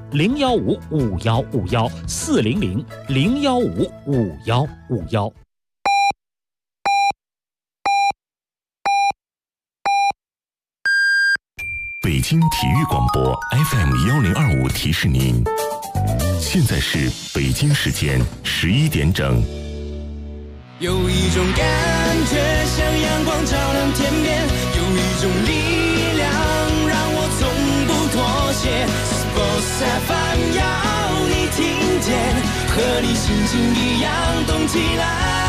，0155151，400-0155151。 北京体育广播 FM1025提示您，现在是北京时间11点整。 有一种感觉像阳光照亮天边，有一种力量让我从不妥协。Sports FM 要你听见，和你心情一样动起来，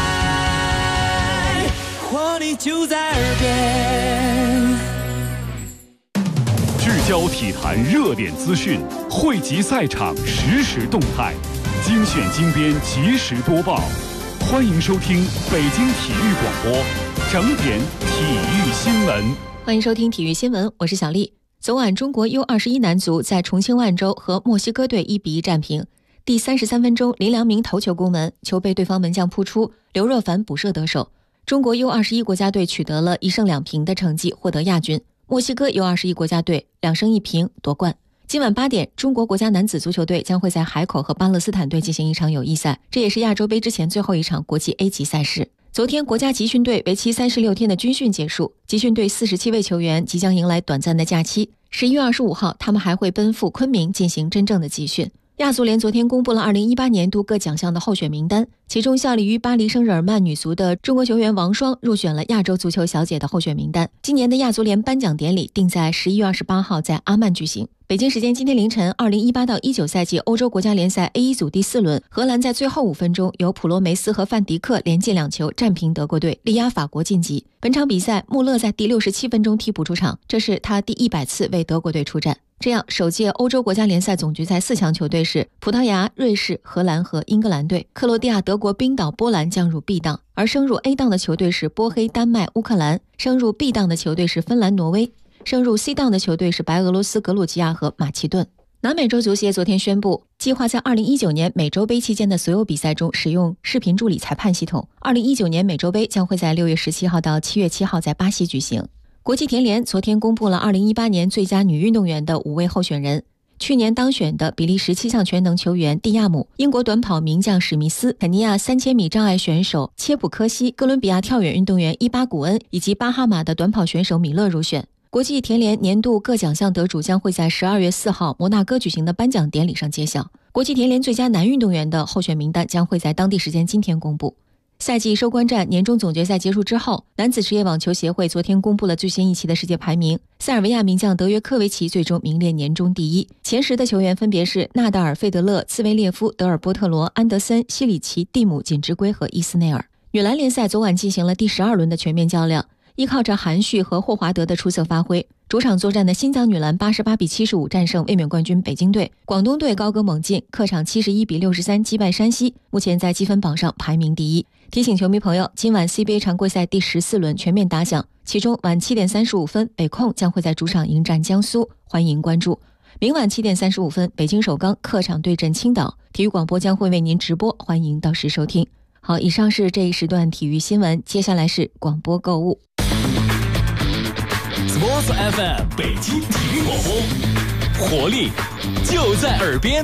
活力就在耳边。 聚焦体坛热点资讯，汇集赛场实时动态，精选精编及时播报。欢迎收听北京体育广播整点体育新闻。 欢迎收听体育新闻，我是小丽。昨晚中国 U21 男足在重庆万州和墨西哥队1-1战平。第33分钟，林良铭头球攻门，球被对方门将扑出，刘若凡补射得手。中国 U21 国家队取得了1胜2平的成绩，获得亚军。墨西哥 U21 国家队2胜1平夺冠。今晚8点，中国国家男子足球队将会在海口和巴勒斯坦队进行一场友谊赛，这也是亚洲杯之前最后一场国际 A 级赛事。昨天，国家集训队为期36天的军训结束，集训队47位球员即将迎来短暂的假期。11月25号，他们还会奔赴昆明进行真正的集训。亚足联昨天公布了2018年度各奖项的候选名单，其中效力于巴黎圣日耳曼女足的中国球员王霜入选了亚洲足球小姐的候选名单。今年的亚足联颁奖典礼定在11月28号在阿曼举行。北京时间今天凌晨，2018到19赛季欧洲国家联赛 A1 组第4轮，荷兰在最后5分钟由普罗梅斯和范迪克连进2球战平德国队，力压法国晋级。本场比赛，穆勒在第67分钟替补出场，这是他第100次为德国队出战。这样，首届欧洲国家联赛总决赛4强球队是葡萄牙、瑞士、荷兰和英格兰队，克罗地亚、德国、冰岛、波兰将入 B 档，而升入 A 档的球队是波黑、丹麦、乌克兰，升入 B 档的球队是芬兰、挪威，升入 C 档的球队是白俄罗斯、格鲁吉亚和马其顿。南美洲足协昨天宣布，计划在2019年美洲杯期间的所有比赛中使用视频助理裁判系统。2019年美洲杯将会在6月17号到7月7号在巴西举行。国际田联昨天公布了2018年最佳女运动员的5位候选人。去年当选的比利时7项全能球员蒂亚姆、英国短跑名将史密斯、肯尼亚3000米障碍选手切普科西、哥伦比亚跳远运动员伊巴古恩以及巴哈马的短跑选手米勒入选。国际田联年度各奖项得主将会在12月4号摩纳哥举行的颁奖典礼上揭晓。国际田联最佳男运动员的候选名单将会在当地时间今天公布。赛季收官战年终总决赛结束之后，男子职业网球协会昨天公布了最新一期的世界排名。塞尔维亚名将德约科维奇最终名列年终第一，前10的球员分别是纳达尔、费德勒、茨维列夫、德尔波特罗、安德森、西里奇、蒂姆、锦织圭和伊斯内尔。女篮联赛昨晚进行了第12轮的全面较量，依靠着韩旭和霍华德的出色发挥，主场作战的新疆女篮88-75战胜卫冕冠军北京队，广东队高歌猛进，客场71-63击败山西，目前在积分榜上排名第一。提醒球迷朋友，今晚 CBA 常规赛第14轮全面打响，其中晚7点35分，北控将会在主场迎战江苏，欢迎关注。明晚7点35分，北京首钢客场对阵青岛，体育广播将会为您直播，欢迎到时收听。好，以上是这一时段体育新闻，接下来是广播购物。 Sports FM 北京体育广播，活力就在耳边。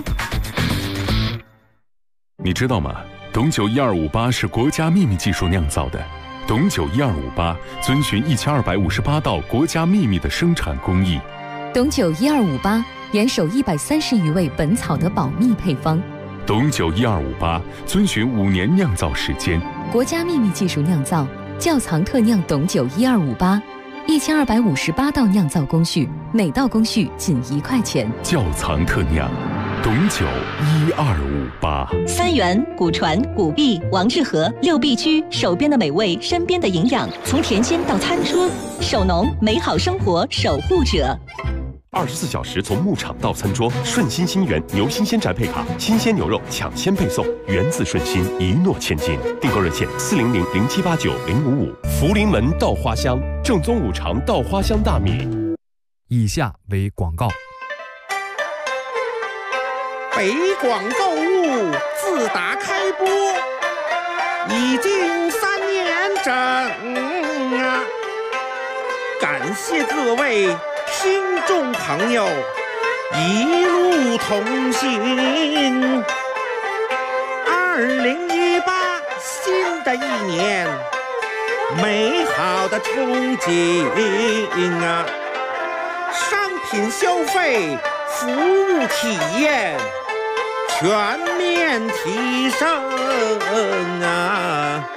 你知道吗？董酒1258是国家秘密技术酿造的。董酒1258遵循1258道国家秘密的生产工艺。 董酒1258严守130余味本草的保密配方。 董酒1258遵循5年酿造时间， 国家秘密技术酿造，窖藏特酿董酒1258，1258道酿造工序，每道工序仅1块钱。 窖藏特酿董酒1258。 三元、古传、古碧、王致和6必居，手边的美味，身边的营养，从甜心到餐桌，手农美好生活守护者。 24小时从牧场到餐桌，顺心新源牛新鲜宅配卡，新鲜牛肉抢先配送，源自顺心，一诺千金。订购热线400-0789-055。福临门稻花香，正宗五常稻花香大米。 以下为广告。 北广购物自打开播已经3年整啊！感谢各位听众朋友一路同行。2018新的一年，美好的憧憬啊！商品消费、服务体验全面提升啊！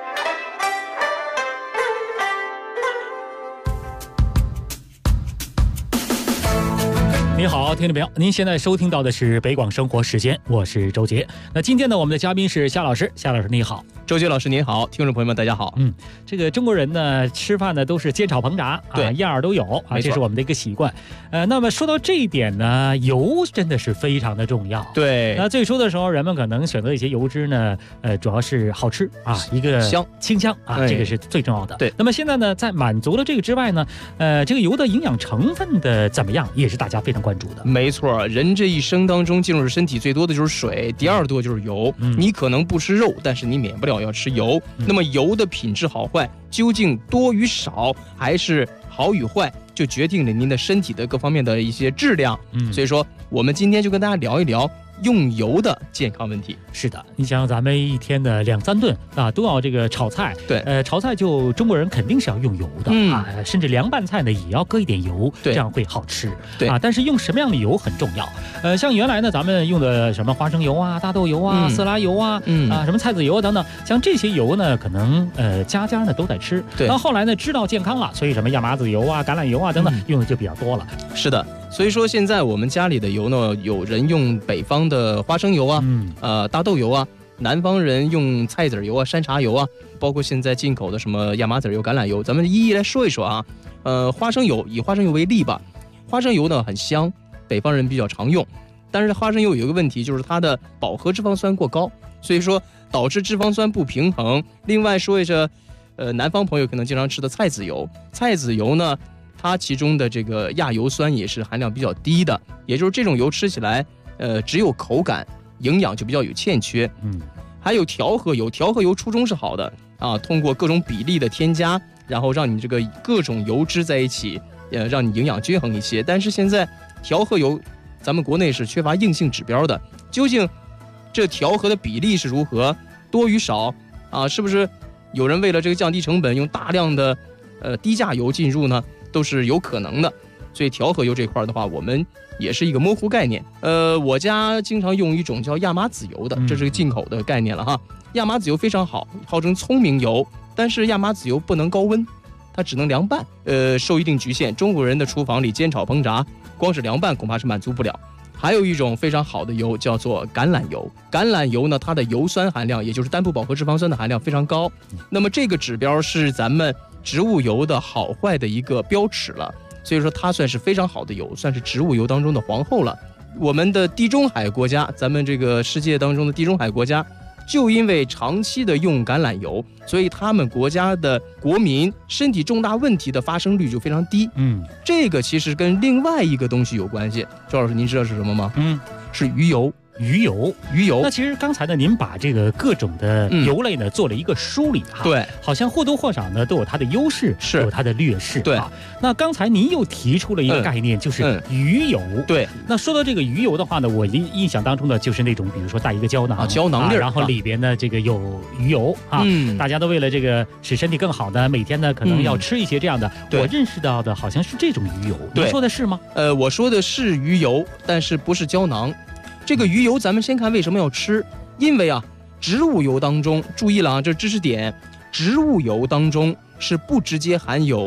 你好，听众朋友，您现在收听到的是北广生活时间，我是周杰。那今天呢，我们的嘉宾是夏老师，夏老师你好。 周杰老师您好，听众朋友们大家好。 这个中国人呢，吃饭呢都是煎炒烹炸啊，样儿都有啊，这是我们的一个习惯。那么说到这一点呢，油真的是非常的重要。 对， 那最初的时候，人们可能选择一些油脂呢，主要是好吃啊，一个清香啊，这个是最重要的。 对， 那么现在呢，在满足了这个之外呢，这个油的营养成分的怎么样，也是大家非常关注的。 没错，人这一生当中进入身体最多的就是水，第二多就是油。你可能不吃肉，但是你免不了要吃油。那么油的品质好坏，究竟多与少，还是好与坏，就决定了您的身体的各方面的一些质量。所以说，我们今天就跟大家聊一聊用油的健康问题。 是的，你想咱们一天的2、3顿啊，都要这个炒菜。 对， 炒菜就中国人肯定是要用油的啊，甚至凉拌菜呢也要搁一点油，这样会好吃。 对啊， 但是用什么样的油很重要。像原来呢，咱们用的什么花生油啊、大豆油啊、色拉油啊、什么菜籽油啊等等，像这些油呢，可能家家呢都在吃。 对， 那后来呢，知道健康了，所以什么亚麻籽油啊、橄榄油啊等等，用的就比较多了。 是的。所以说现在我们家里的油呢，有人用北方的花生油啊，大豆油啊，南方人用菜籽油啊、山茶油啊，包括现在进口的什么亚麻籽油、橄榄油，咱们一一来说一说啊。花生油，以花生油为例吧，花生油呢很香，北方人比较常用，但是花生油有一个问题，就是它的饱和脂肪酸过高，所以说导致脂肪酸不平衡。另外说一下，南方朋友可能经常吃的菜籽油，菜籽油呢，它其中的这个亚油酸也是含量比较低的，也就是这种油吃起来，只有口感，营养就比较有欠缺。还有调和油，调和油初衷是好的啊，通过各种比例的添加，然后让你这个各种油脂在一起，让你营养均衡一些。但是现在调和油，咱们国内是缺乏硬性指标的，究竟这调和的比例是如何，多与少啊？是不是有人为了这个降低成本，用大量的低价油进入呢？都是有可能的，所以调和油这块的话，我们也是一个模糊概念。我家经常用一种叫亚麻籽油的，这是个进口的概念了哈。亚麻籽油非常好，号称聪明油，但是亚麻籽油不能高温，它只能凉拌，受一定局限。中国人的厨房里煎炒烹炸，光是凉拌恐怕是满足不了。还有一种非常好的油叫做橄榄油，橄榄油呢，它的油酸含量，也就是单不饱和脂肪酸的含量非常高。那么这个指标是咱们植物油的好坏的一个标尺了，所以说它算是非常好的油，算是植物油当中的皇后了。我们的地中海国家，咱们这个世界当中的地中海国家，就因为长期的用橄榄油，所以他们国家的国民身体重大问题的发生率就非常低。这个其实跟另外一个东西有关系。周老师，您知道是什么吗？是鱼油。鱼油。 那其实刚才呢，您把这个各种的油类呢做了一个梳理哈。 对， 好像或多或少呢都有它的优势， 是有它的劣势。 对。 那刚才您又提出了一个概念，就是鱼油。 对。 那说到这个鱼油的话呢，我印象当中的就是那种，比如说带一个胶囊胶囊粒， 然后里边呢这个有鱼油啊。大家都为了这个使身体更好呢，每天呢可能要吃一些这样的。我认识到的好像是这种鱼油，您说的是吗？ 我说的是鱼油，但是不是胶囊。这个鱼油咱们先看为什么要吃，因为啊，植物油当中，注意了啊，这知识点，植物油当中是不直接含有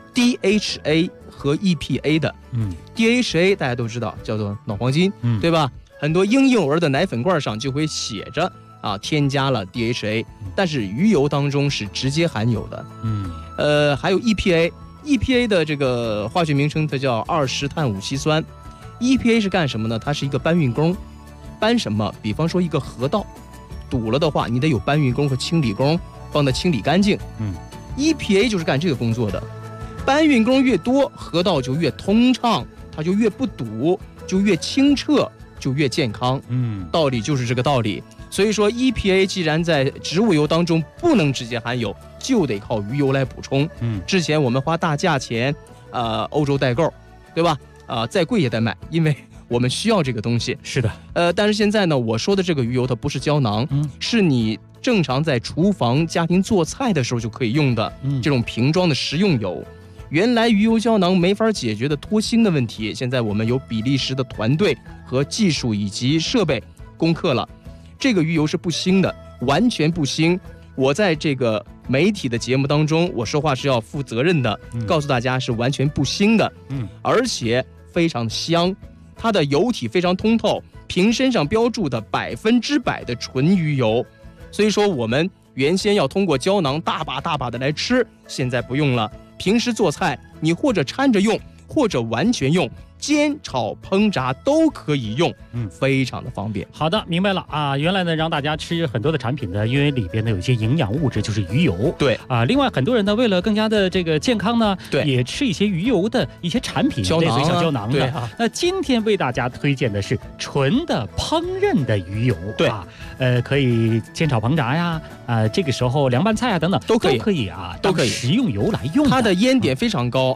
DHA 和 EPA 的。DHA 大家都知道叫做脑黄金，对吧？很多婴幼儿的奶粉罐上就会写着啊，添加了 DHA， 但是鱼油当中是直接含有的。还有 EPA 的这个化学名称它叫2-碳五烯酸。EPA 是干什么呢？它是一个搬运工，搬什么？比方说一个河道堵了的话，你得有搬运工和清理工帮它清理干净。EPA 就是干这个工作的。搬运工越多，河道就越通畅，它就越不堵，就越清澈，就越健康。道理就是这个道理。所以说 EPA 既然在植物油当中不能直接含有，就得靠鱼油来补充。之前我们花大价钱欧洲代购，对吧？再贵也得买，因为我们需要这个东西。 是的， 但是现在呢，我说的这个鱼油它不是胶囊，是你正常在厨房家庭做菜的时候就可以用的这种瓶装的食用油。原来鱼油胶囊没法解决的脱星的问题，现在我们有比利时的团队和技术以及设备攻克了。这个鱼油是不腥的，完全不腥。我在这个媒体的节目当中，我说话是要负责任的，告诉大家是完全不腥的，而且非常香，它的油体非常通透，瓶身上标注的100%的纯鱼油。所以说我们原先要通过胶囊大把大把的来吃，现在不用了。平时做菜，你或者掺着用，或者完全用，煎、炒、烹炸都可以用，非常的方便。 好的，明白了啊。原来呢，让大家吃很多的产品呢，因为里边呢有一些营养物质，就是鱼油。 对啊，另外很多人呢，为了更加的这个健康呢， 对， 也吃一些鱼油的一些产品， 胶囊、 类似像胶囊的。 对啊，那今天为大家推荐的是纯的烹饪的鱼油。 对啊，可以煎炒烹炸呀，这个时候凉拌菜啊等等都可以啊， 都可以食用油来用。 它的烟点非常高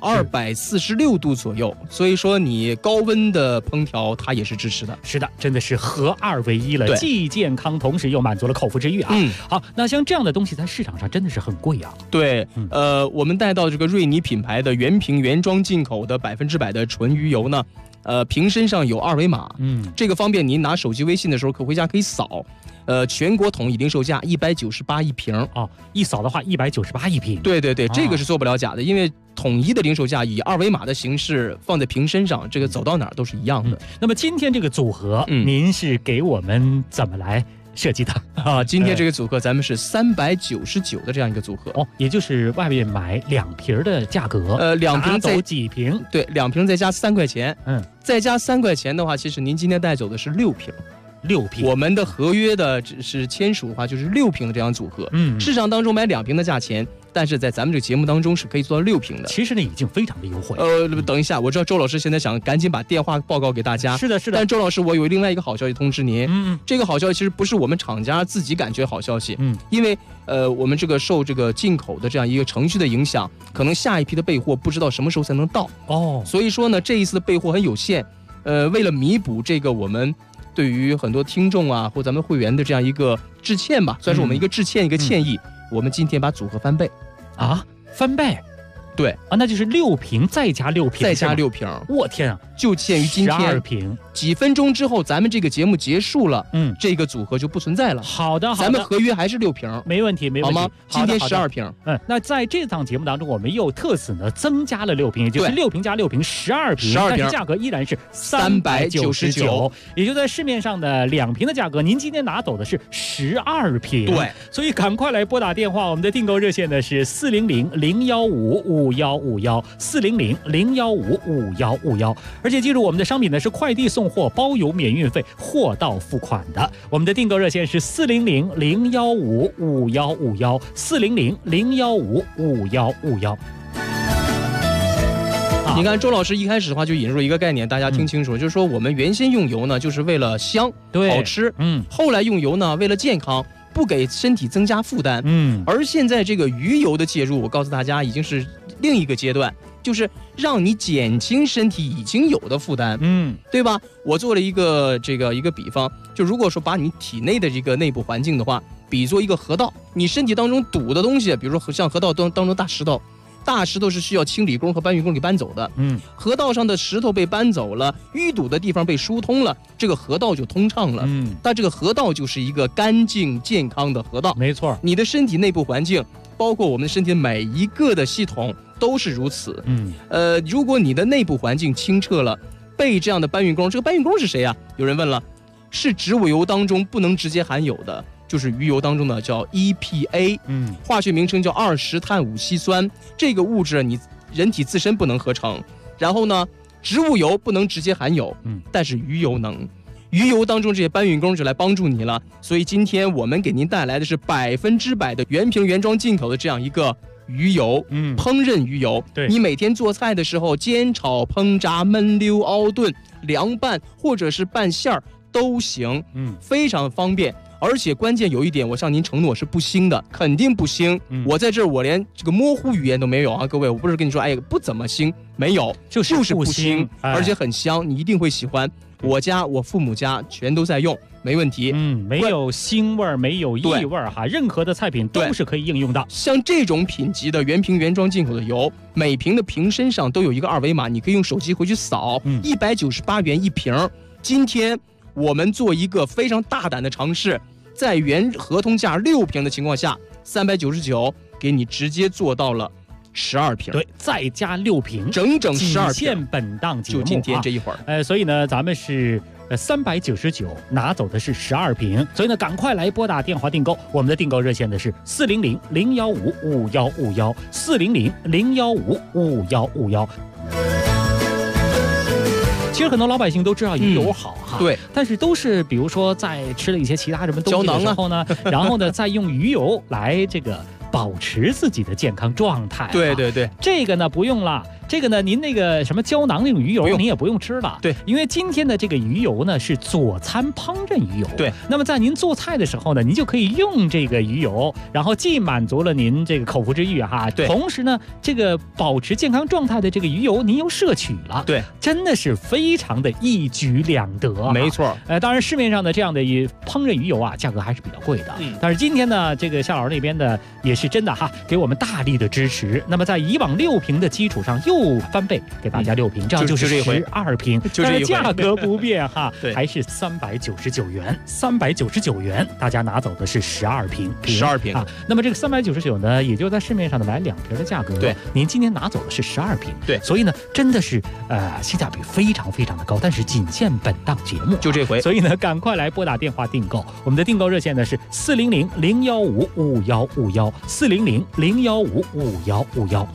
，246度左右，所以说你高温的烹调它也是支持的。 是的，真的是合二为一了，既健康，同时又满足了口腹之欲啊。好，那像这样的东西在市场上真的是很贵啊。 对，我们带到这个瑞尼品牌的原瓶原装进口的100%的纯鱼油呢，瓶身上有2维码，这个方便您拿手机微信的时候回家可以扫。全国统一零售价198一瓶啊，一扫的话198一瓶。 对对对，这个是做不了假的，因为统一的零售价以2维码的形式放在瓶身上，这个走到哪儿都是一样的。 那么今天这个组合，您是给我们怎么来设计的啊？今天这个组合咱们是399的这样一个组合哦，也就是外面买2瓶的价格。 2瓶再几瓶？ 对，2瓶再加3块钱。再加3块钱的话，其实您今天带走的是6瓶。 6瓶， 我们的合约的只是签署的话，就是6瓶的这样组合。市场当中买2瓶的价钱，但是在咱们这个节目当中是可以做到6瓶的。 其实呢，已经非常的优惠。 等一下，我知道周老师现在想赶紧把电话报告给大家。 是的，是的。 但周老师，我有另外一个好消息通知您。这个好消息其实不是我们厂家自己感觉好消息。因为我们这个受这个进口的这样一个程序的影响，可能下一批的备货不知道什么时候才能到。所以说呢，这一次的备货很有限。为了弥补这个我们对于很多听众啊或咱们会员的这样一个致歉吧，算是我们一个致歉，一个歉意。我们今天把组合翻倍啊，翻倍。 对啊，那就是6瓶再加6瓶， 再加6瓶。 我天啊， 就限于今天 12瓶。 几分钟之后，咱们这个节目结束了，这个组合就不存在了。 好的， 咱们合约还是6瓶， 没问题，没问题。 好吗？今天12瓶。 那在这档节目当中，我们又特此呢增加了6瓶，也就是6瓶加6瓶，12瓶，但是价格依然是399，也就在市面上的2瓶的价格，您今天拿走的是12瓶。 对， 所以赶快来拨打电话，我们的订购热线呢是400-015-5151，400-015-5151，而且记住我们的商品呢是快递送货包邮免运费，货到付款的。我们的订购热线是400-015-5151，400-015-5151。 你看周老师一开始的话就引入一个概念，大家听清楚，就是说我们原先用油呢就是为了香，好吃，后来用油呢为了健康，不给身体增加负担，而现在这个鱼油的介入，我告诉大家已经是另一个阶段，就是让你减轻身体已经有的负担，对吧？我做了一个比方，就如果说把你体内的这个内部环境的话，比作一个河道，你身体当中堵的东西，比如说像河道当中大石头。大石头是需要清理工和搬运工给搬走的，河道上的石头被搬走了，淤堵的地方被疏通了，这个河道就通畅了。但这个河道就是一个干净健康的河道， 没错。 你的身体内部环境，包括我们身体每一个的系统都是如此。如果你的内部环境清澈了，被这样的搬运工，这个搬运工是谁啊？有人问了，是植物油当中不能直接含有的。就是鱼油当中的叫 EPA，化学名称叫20碳五烯酸，这个物质你人体自身不能合成。然后呢，植物油不能直接含有，但是鱼油能。鱼油当中这些搬运工就来帮助你了。所以今天我们给您带来的是100%的原瓶原装进口的这样一个鱼油，烹饪鱼油。 对， 你每天做菜的时候，煎炒烹炸焖溜熬炖凉拌或者是拌馅儿都行，非常方便。而且关键有一点，我向您承诺是不腥的，肯定不腥。我在这儿我连这个模糊语言都没有啊，各位，我不是跟你说，哎，不怎么腥，没有，就是不腥，而且很香，你一定会喜欢。 我家我父母家全都在用，没问题。 没有腥味没有异味哈，任何的菜品都是可以应用的。 像这种品级的原瓶原装进口的油，每瓶的瓶身上都有一个二维码，你可以用手机回去扫，198元一瓶。今天我们做一个非常大胆的尝试，在原合同价6瓶的情况下，399给你直接做到了12瓶， 对，再加6瓶， 整整12瓶， 仅限本档节目， 就今天这一会儿。 所以呢，咱们是399拿走的是12瓶，所以呢，赶快来拨打电话订购。我们的订购热线的是400-015-5151，400-015-5151。其实很多老百姓都知道鱼油好哈， 对， 但是都是比如说在吃了一些其他什么东西的时候呢，然后呢再用鱼油来这个保持自己的健康状态。 对对对， 这个呢不用了。这个呢，您那个什么胶囊那种鱼油，您也不用吃了。 对， 因为今天的这个鱼油呢是佐餐烹饪鱼油。 对， 那么在您做菜的时候呢，您就可以用这个鱼油，然后既满足了您这个口腹之欲哈， 对， 同时呢，这个保持健康状态的这个鱼油您又摄取了。 对， 真的是非常的一举两得。 没错。 当然市面上的这样的烹饪鱼油啊，价格还是比较贵的。但是今天呢，这个夏老师那边的也是真的哈，给我们大力的支持。那么在以往6瓶的基础上又翻倍。给大家6瓶，这样就是12瓶，但是价格不变哈，还是399元，399元，大家拿走的是12瓶啊。那么这个399呢，也就在市面上的买2瓶的价格， 对， 您今天拿走的是12瓶， 对， 所以呢，真的是性价比非常非常的高，但是仅限本档节目， 就这回， 所以呢，赶快来拨打电话订购，我们的订购热线呢是400-015-5151，400-015-5151。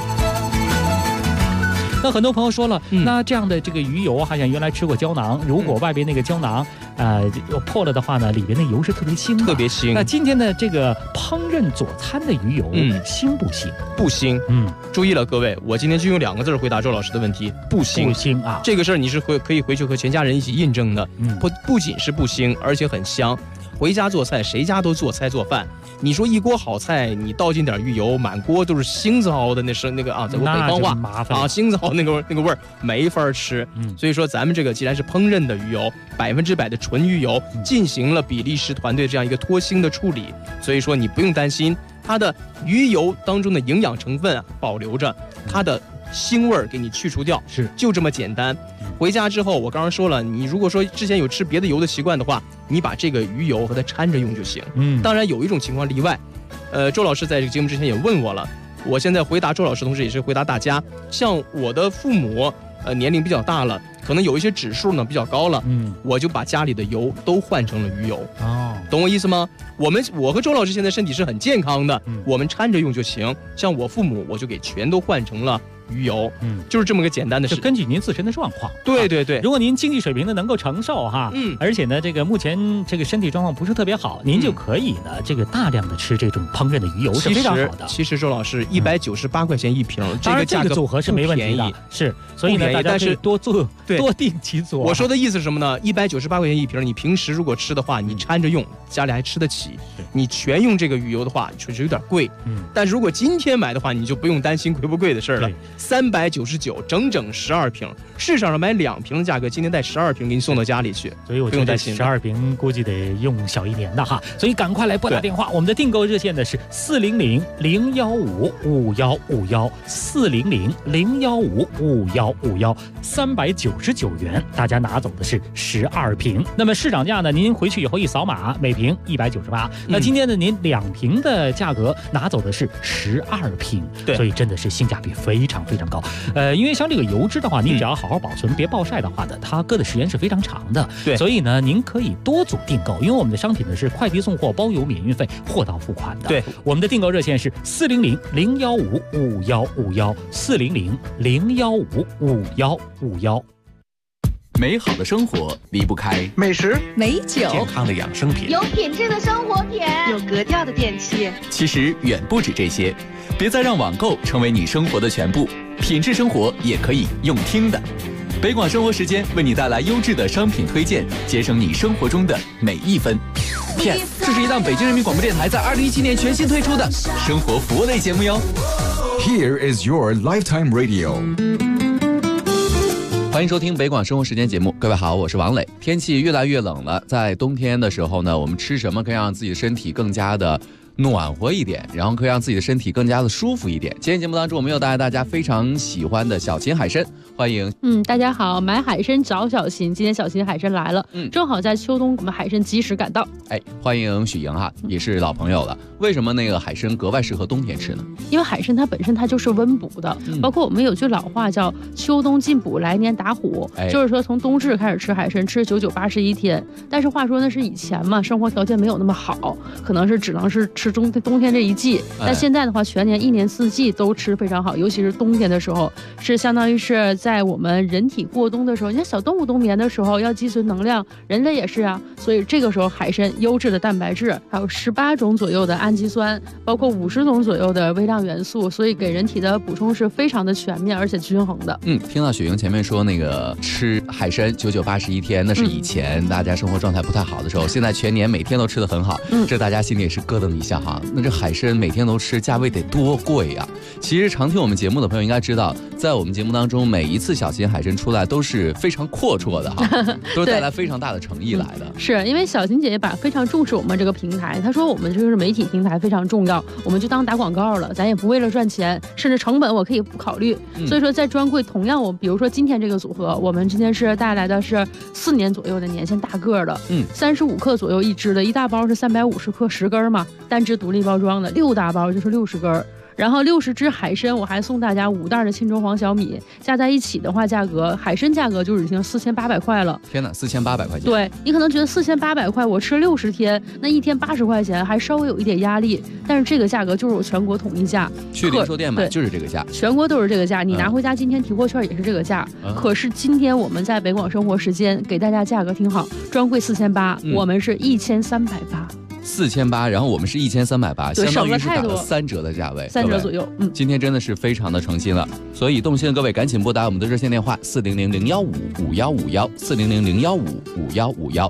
那很多朋友说了，那这样的这个鱼油好像原来吃过胶囊，如果外边那个胶囊破了的话呢，里边的油是特别腥的， 特别腥。 那今天的这个烹饪佐餐的鱼油，腥不腥？ 不腥。注意了各位，我今天就用2个字回答周老师的问题，不腥。 不腥啊， 这个事儿你是可以回去和全家人一起印证的。不仅是不腥，而且很香。回家做菜，谁家都做菜做饭。你说一锅好菜，你倒进点鱼油，满锅都是腥子熬的那个啊，在我北方话啊，腥子熬那个味儿没法吃。所以说咱们这个既然是烹饪的鱼油，100%的纯鱼油，进行了比利时团队这样一个脱腥的处理，所以说你不用担心它的鱼油当中的营养成分保留着，它的腥味儿给你去除掉， 是就这么简单。回家之后，我刚刚说了，你如果说之前有吃别的油的习惯的话，你把这个鱼油和它掺着用就行。当然有一种情况例外，周老师在这个节目之前也问我了，我现在回答周老师同时也是回答大家，像我的父母年龄比较大了，可能有一些指数呢比较高了，我就把家里的油都换成了鱼油。懂我意思吗？我和周老师现在身体是很健康的，我们掺着用就行。像我父母，我就给全都换成了鱼油，就是这么个简单的事， 就根据您自身的状况。 对对对， 如果您经济水平呢能够承受哈，而且呢这个目前这个身体状况不是特别好，您就可以呢这个大量的吃这种烹饪的鱼油是非常好的。 其实周老师198块钱一瓶， 这个价格组合是没问题的，是，所以呢大家可以多做多定期做。 我说的意思是什么呢？198块钱一瓶，你平时如果吃的话，你掺着用，家里还吃得起。你全用这个鱼油的话，确实有点贵。但是如果今天买的话，你就不用担心贵不贵的事了。399，整整12瓶，市场上买2瓶的价格，今天带12瓶给你送到家里去， 所以我觉得12瓶估计得用小1年的哈，所以赶快来拨打电话，我们的订购热线呢是400-015-5151，400-015-5151，399元，大家拿走的是12瓶。那么市场价呢，您回去以后一扫码，每瓶198。那今天呢，您2瓶的价格拿走的是12瓶，所以真的是性价比非常非常高。因为像这个油脂的话，您只要好好保存，别暴晒的话呢，它搁的时间是非常长的。所以呢，您可以多组订购，因为我们的商品呢是快递送货，包邮免运费，货到付款的。我们的订购热线是400-015-5151，400-015-5151。 美好的生活离不开美食、 美酒、 健康的养生品， 有品质的生活品， 有格调的电器。 其实远不止这些，别再让网购成为你生活的全部，品质生活也可以用听的。北广生活时间为你带来优质的商品推荐，节省你生活中的每一分。PS， 这是一档北京人民广播电台在2017年全新推出的生活服务类节目哟。 Here is your lifetime radio。 欢迎收听北广生活时间节目，各位好，我是王磊。天气越来越冷了，在冬天的时候呢，我们吃什么可以让自己的身体更加的暖和一点，然后可以让自己的身体更加的舒服一点。今天节目当中，我们又带来大家非常喜欢的小秦海参，欢迎。 大家好，买海参找小秦，今天小秦海参来了，正好在秋冬，我们海参及时赶到。 欢迎许莹哈，也是老朋友了。为什么那个海参格外适合冬天吃呢？ 因为海参它本身它就是温补的，包括我们有句老话叫秋冬进补，来年打虎，就是说从冬至开始吃海参，吃99、81天。但是话说那是以前嘛，生活条件没有那么好，可能是只能是吃冬天这一季。但现在的话，全年1年4季都吃非常好，尤其是冬天的时候，是相当于是在我们人体过冬的时候，你看小动物冬眠的时候要积存能量，人类也是啊，所以这个时候海参优质的蛋白质，还有18种左右的氨基酸，包括50种左右的微量元素，所以给人体的补充是非常的全面而且均衡的。 听到雪莹前面说那个吃海参99、81天，那是以前大家生活状态不太好的时候，现在全年每天都吃得很好，这大家心里也是咯噔一下哈。那这海参每天都吃，价位得多贵呀？其实常听我们节目的朋友应该知道，在我们节目当中，每一次小秦海参出来都是非常阔绰的哈，都是带来非常大的诚意来的。 是因为小秦姐姐非常重视我们这个平台，她说我们就是媒体平台非常重要，我们就当打广告了，咱也不为了赚钱，甚至成本我可以不考虑。所以说在专柜同样比如说今天这个组合，我们今天是带来的是4年左右的年限大个的，35克左右一支的，一大包是350克10根嘛，单支独立包装的，6大包就是60根。然后60只海参，我还送大家5袋的沁州黄小米，加在一起的话，海参价格就已经4800块了。 天哪，4800块钱！ 对，你可能觉得4800块，我吃60天，那一天80块钱，还稍微有一点压力。但是这个价格就是我全国统一价， 去零售店买就是这个价， 全国都是这个价。你拿回家今天提货券也是这个价。可是今天我们在北广生活时间给大家价格挺好，专柜4800，我们是1380。 4800，然后我们是1380，相当于是打了3折的价位 ，3折左右。 今天真的是非常的诚心了，所以动心的各位赶紧拨打我们的热线电话400-015-5151，400-015-5151。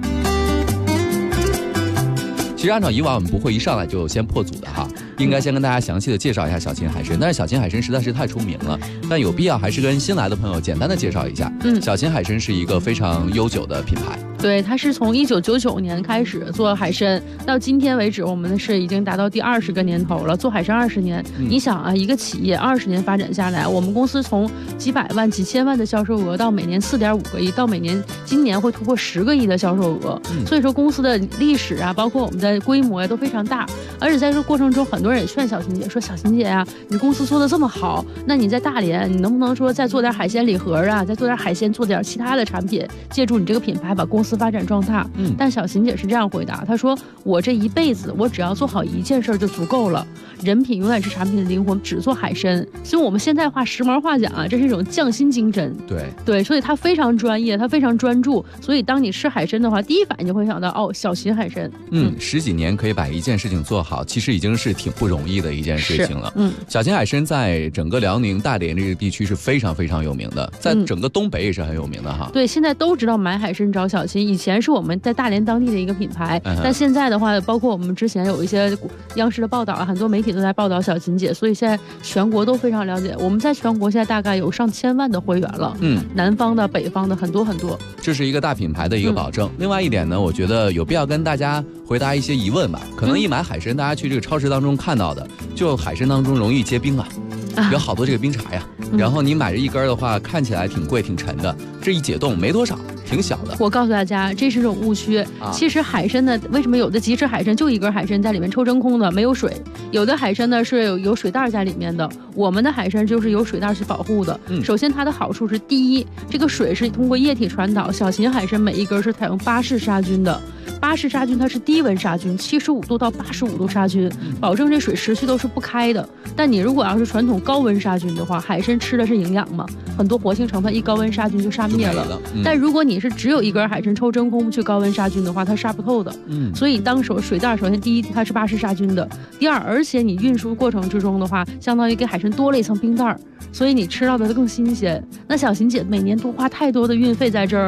其实按照以往我们不会一上来就先破组的哈，应该先跟大家详细的介绍一下小秦海参，但是小秦海参实在是太出名了，但有必要还是跟新来的朋友简单的介绍一下。小秦海参是一个非常悠久的品牌。 对，它是从1999年开始做海参，到今天为止，我们是已经达到第20个年头了，做海参20年。你想啊，一个企业20年发展下来，我们公司从几百万、几千万的销售额，到每年4.5个亿，到今年会突破10个亿的销售额。所以说公司的历史啊，包括我们的规模呀，都非常大。而且在这个过程中，很多人也劝小秦姐说：“小秦姐呀，你公司做的这么好，那你在大连，你能不能说再做点海鲜礼盒啊，再做点海鲜，做点其他的产品，借助你这个品牌把公司发展壮大？”但小秦姐是这样回答，她说：“我这一辈子，我只要做好一件事就足够了。人品永远是产品的灵魂，只做海参。所以我们现在话时髦话讲啊，这是一种匠心精神。对，所以他非常专业，他非常专注。所以当你吃海参的话，第一反应就会想到小秦海参。 10几年可以把一件事情做好，其实已经是挺不容易的一件事情了。小秦海参在整个辽宁大连这个地区是非常非常有名的，在整个东北也是很有名的哈。 对，现在都知道买海参找小秦，以前是我们在大连当地的一个品牌，但现在的话，包括我们之前有一些央视的报道啊，很多媒体都在报道小秦姐，所以现在全国都非常了解。我们在全国现在大概有上千万的会员了，南方的、北方的很多很多。 这是一个大品牌的一个保证。另外一点呢，我觉得有必要跟大家回答一些疑问吧。可能一买海参，大家去这个超市当中看到的，就海参当中容易结冰啊，有好多这个冰碴呀。然后你买这一根的话，看起来挺贵挺沉的，这一解冻没多少，挺小的。 我告诉大家，这是种误区。其实海参呢，为什么有的即食海参就一根海参在里面抽真空的，没有水；有的海参呢是有水袋在里面的。我们的海参就是有水袋去保护的。首先它的好处是，第一，这个水是通过液体传导。小秦海参每一根是采用巴氏杀菌的。巴氏杀菌它是低温杀菌，75度到85度杀菌，保证这水持续都是不开的。但你如果要是传统高温杀菌的话，海参吃的是营养嘛，很多活性成分一高温杀菌就杀灭了。但如果你是只有一根海参抽真空去高温杀菌的话，它杀不透的。所以当水袋首先第一它是巴氏杀菌的，第二，而且你运输过程之中的话，相当于给海参多了一层冰袋，所以你吃到的更新鲜。那小秦姐每年都花太多的运费在这儿了，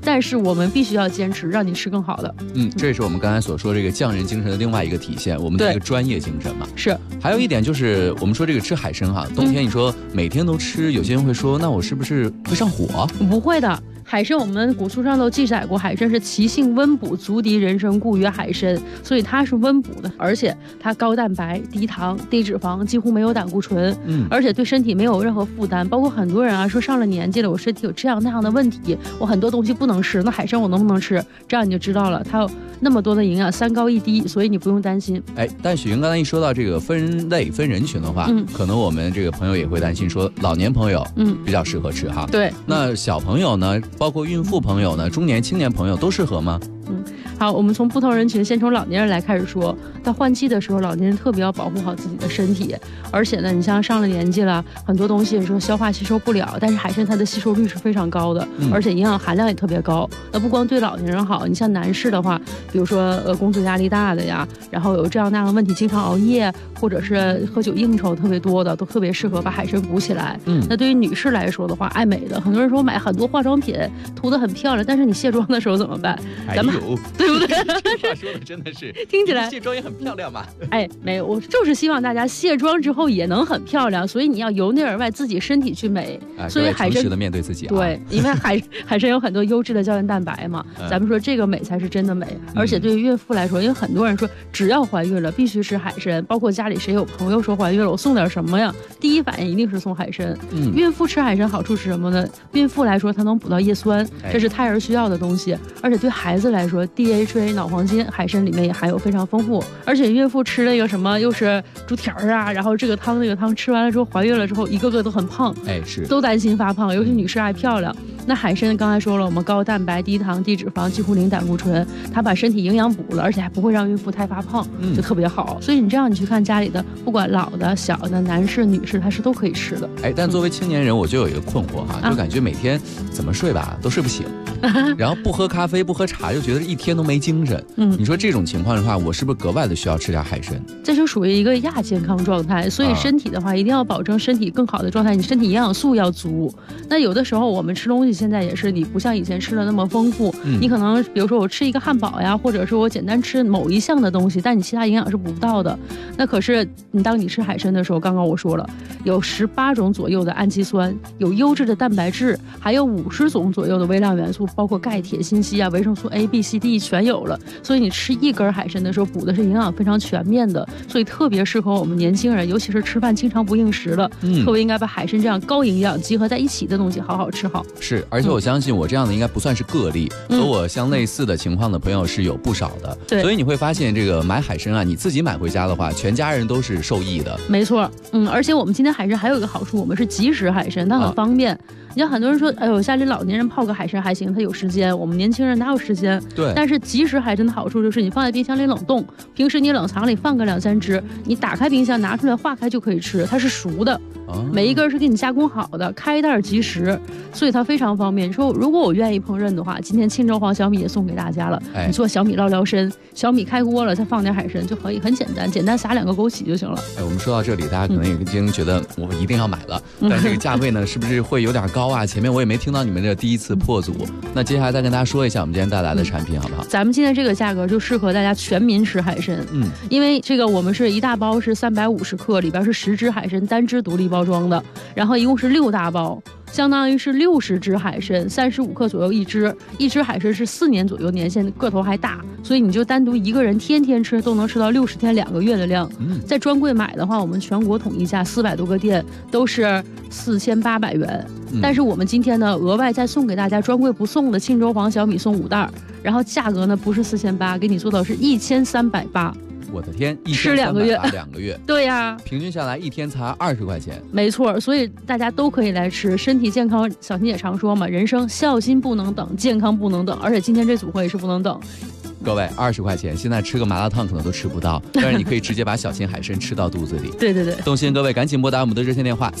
但是我们必须要坚持，让你吃更好的。 这也是我们刚才所说这个匠人精神的另外一个体现，我们的一个专业精神嘛。 是。 还有一点就是我们说这个吃海参哈，冬天你说每天都吃，有些人会说，那我是不是会上火？ 不会的。海参，我们古书上都记载过，海参是其性温补，足敌人参，故曰海参。所以它是温补的，而且它高蛋白、低糖、低脂肪，几乎没有胆固醇，而且对身体没有任何负担。包括很多人啊说上了年纪了，我身体有这样那样的问题，我很多东西不能吃，那海参我能不能吃？这样你就知道了，它有那么多的营养，3高1低，所以你不用担心。 但许云刚才一说到这个分类分人群的话，可能我们这个朋友也会担心说，老年朋友比较适合吃哈。 对， 那小朋友呢？包括孕妇朋友呢，中年青年朋友都适合吗？ 好，我们从不同人群，先从老年人来开始说。到换季的时候，老年人特别要保护好自己的身体，而且呢，你像上了年纪了，很多东西说消化吸收不了，但是海参它的吸收率是非常高的，而且营养含量也特别高。那不光对老年人好，你像男士的话，比如说工作压力大的呀，然后有这样那样的问题，经常熬夜或者是喝酒应酬特别多的，都特别适合把海参补起来。那对于女士来说的话，爱美的，很多人说买很多化妆品涂得很漂亮，但是你卸妆的时候怎么办？咱们对不对？ 这话说的真的是听起来卸妆也很漂亮嘛。 没有，我就是希望大家卸妆之后也能很漂亮，所以你要由内而外自己身体去美。所以海参诚实的面对自己。 对，因为海参有很多优质的胶原蛋白嘛，咱们说这个美才是真的美。而且对于孕妇来说，因为很多人说只要怀孕了必须吃海参，包括家里谁有朋友说怀孕了，我送点什么呀？第一反应一定是送海参。孕妇吃海参好处是什么呢？孕妇来说，它能补到叶酸，这是胎儿需要的东西。而且对孩子来说 ，DHA 脑黄金海参里面也含有非常丰富。而且孕妇吃那个什么又是猪蹄儿啊，然后这个汤那个汤吃完了之后，怀孕了之后一个个都很胖， 是都担心发胖，尤其女士爱漂亮。那海参刚才说了，我们高蛋白、低糖、低脂肪，几乎零胆固醇，它把身体营养补了，而且还不会让孕妇太发胖，就特别好。所以你这样你去看家里的，不管老的、小的、男士、女士，它是都可以吃的。 但作为青年人，我就有一个困惑哈，就感觉每天怎么睡吧都睡不醒，然后不喝咖啡、不喝茶，就觉得一天都没精神。你说这种情况的话，我是不是格外的需要吃点海参？ 这就属于一个亚健康状态，所以身体的话一定要保证身体更好的状态，你身体营养素要足。那有的时候我们吃东西现在也是，你不像以前吃的那么丰富，你可能比如说我吃一个汉堡呀，或者是我简单吃某一项的东西，但你其他营养是补不到的。那可是当你吃海参的时候，刚刚我说了，有18种左右的氨基酸，有优质的蛋白质，还有50种左右的微量元素，包括钙、铁、锌、硒啊，维生素 A、B、C、D 全有了。所以你吃一根海参的时候，补的是营养非常全面的，所以特别适合我们年轻人，尤其是吃饭经常不应时的，特别应该把海参这样高营养集合在一起的东西好好吃好。 是，而且我相信我这样的应该不算是个例，和我相类似的情况的朋友是有不少的。 对， 所以你会发现这个买海参啊，你自己买回家的话，全家人都是受益的。 没错，而且我们今天海参还有一个好处，我们是即食海参，它很方便。你像很多人说，哎呦，家里老年人泡个海参还行，他有时间，我们年轻人哪有时间？ 对。 但是即食海参的好处就是你放在冰箱里冷冻，平时你冷藏里放个2、3只，你打开冰箱拿出来化开就可以吃，它是熟的。每一根是给你加工好的，开袋即食，所以它非常方便。你说如果我愿意烹饪的话，今天青州黄小米也送给大家了。你做小米捞捞参，小米开锅了，再放点海参就可以，很简单，简单撒2个枸杞就行了。 我们说到这里，大家可能已经觉得我一定要买了，但这个价位呢，是不是会有点高啊？前面我也没听到你们这第一次破组，那接下来再跟大家说一下我们今天带来的产品好不好？ 咱们今天这个价格就适合大家全民吃海参，因为这个我们是一大包是350克，里边是10只海参单只独立包装的，然后一共是6大包，相当于是60只海参，35克左右一只海参是4年左右年限，个头还大，所以你就单独一个人天天吃都能吃到60天2个月的量。在专柜买的话，我们全国统一价400多个店都是4800元，但是我们今天呢额外再送给大家专柜不送的庆州黄小米送5袋，然后价格呢不是4800，给你做到是1380。 我的天， 吃2个月 ，2个月， 对呀， 平均下来一天才20块钱， 没错，所以大家都可以来吃，身体健康。小新也常说嘛，人生孝心不能等，健康不能等，而且今天这组合也是不能等。 各位，20块钱，现在吃个麻辣烫可能都吃不到，但是你可以直接把小心海参吃到肚子里。 对对对， 动心各位赶紧拨打我们的热线电话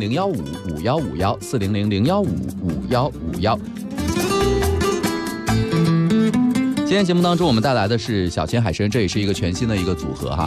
400-015-5151，400-015-5151。今天节目当中，我们带来的是小千海参，这也是一个全新的一个组合哈。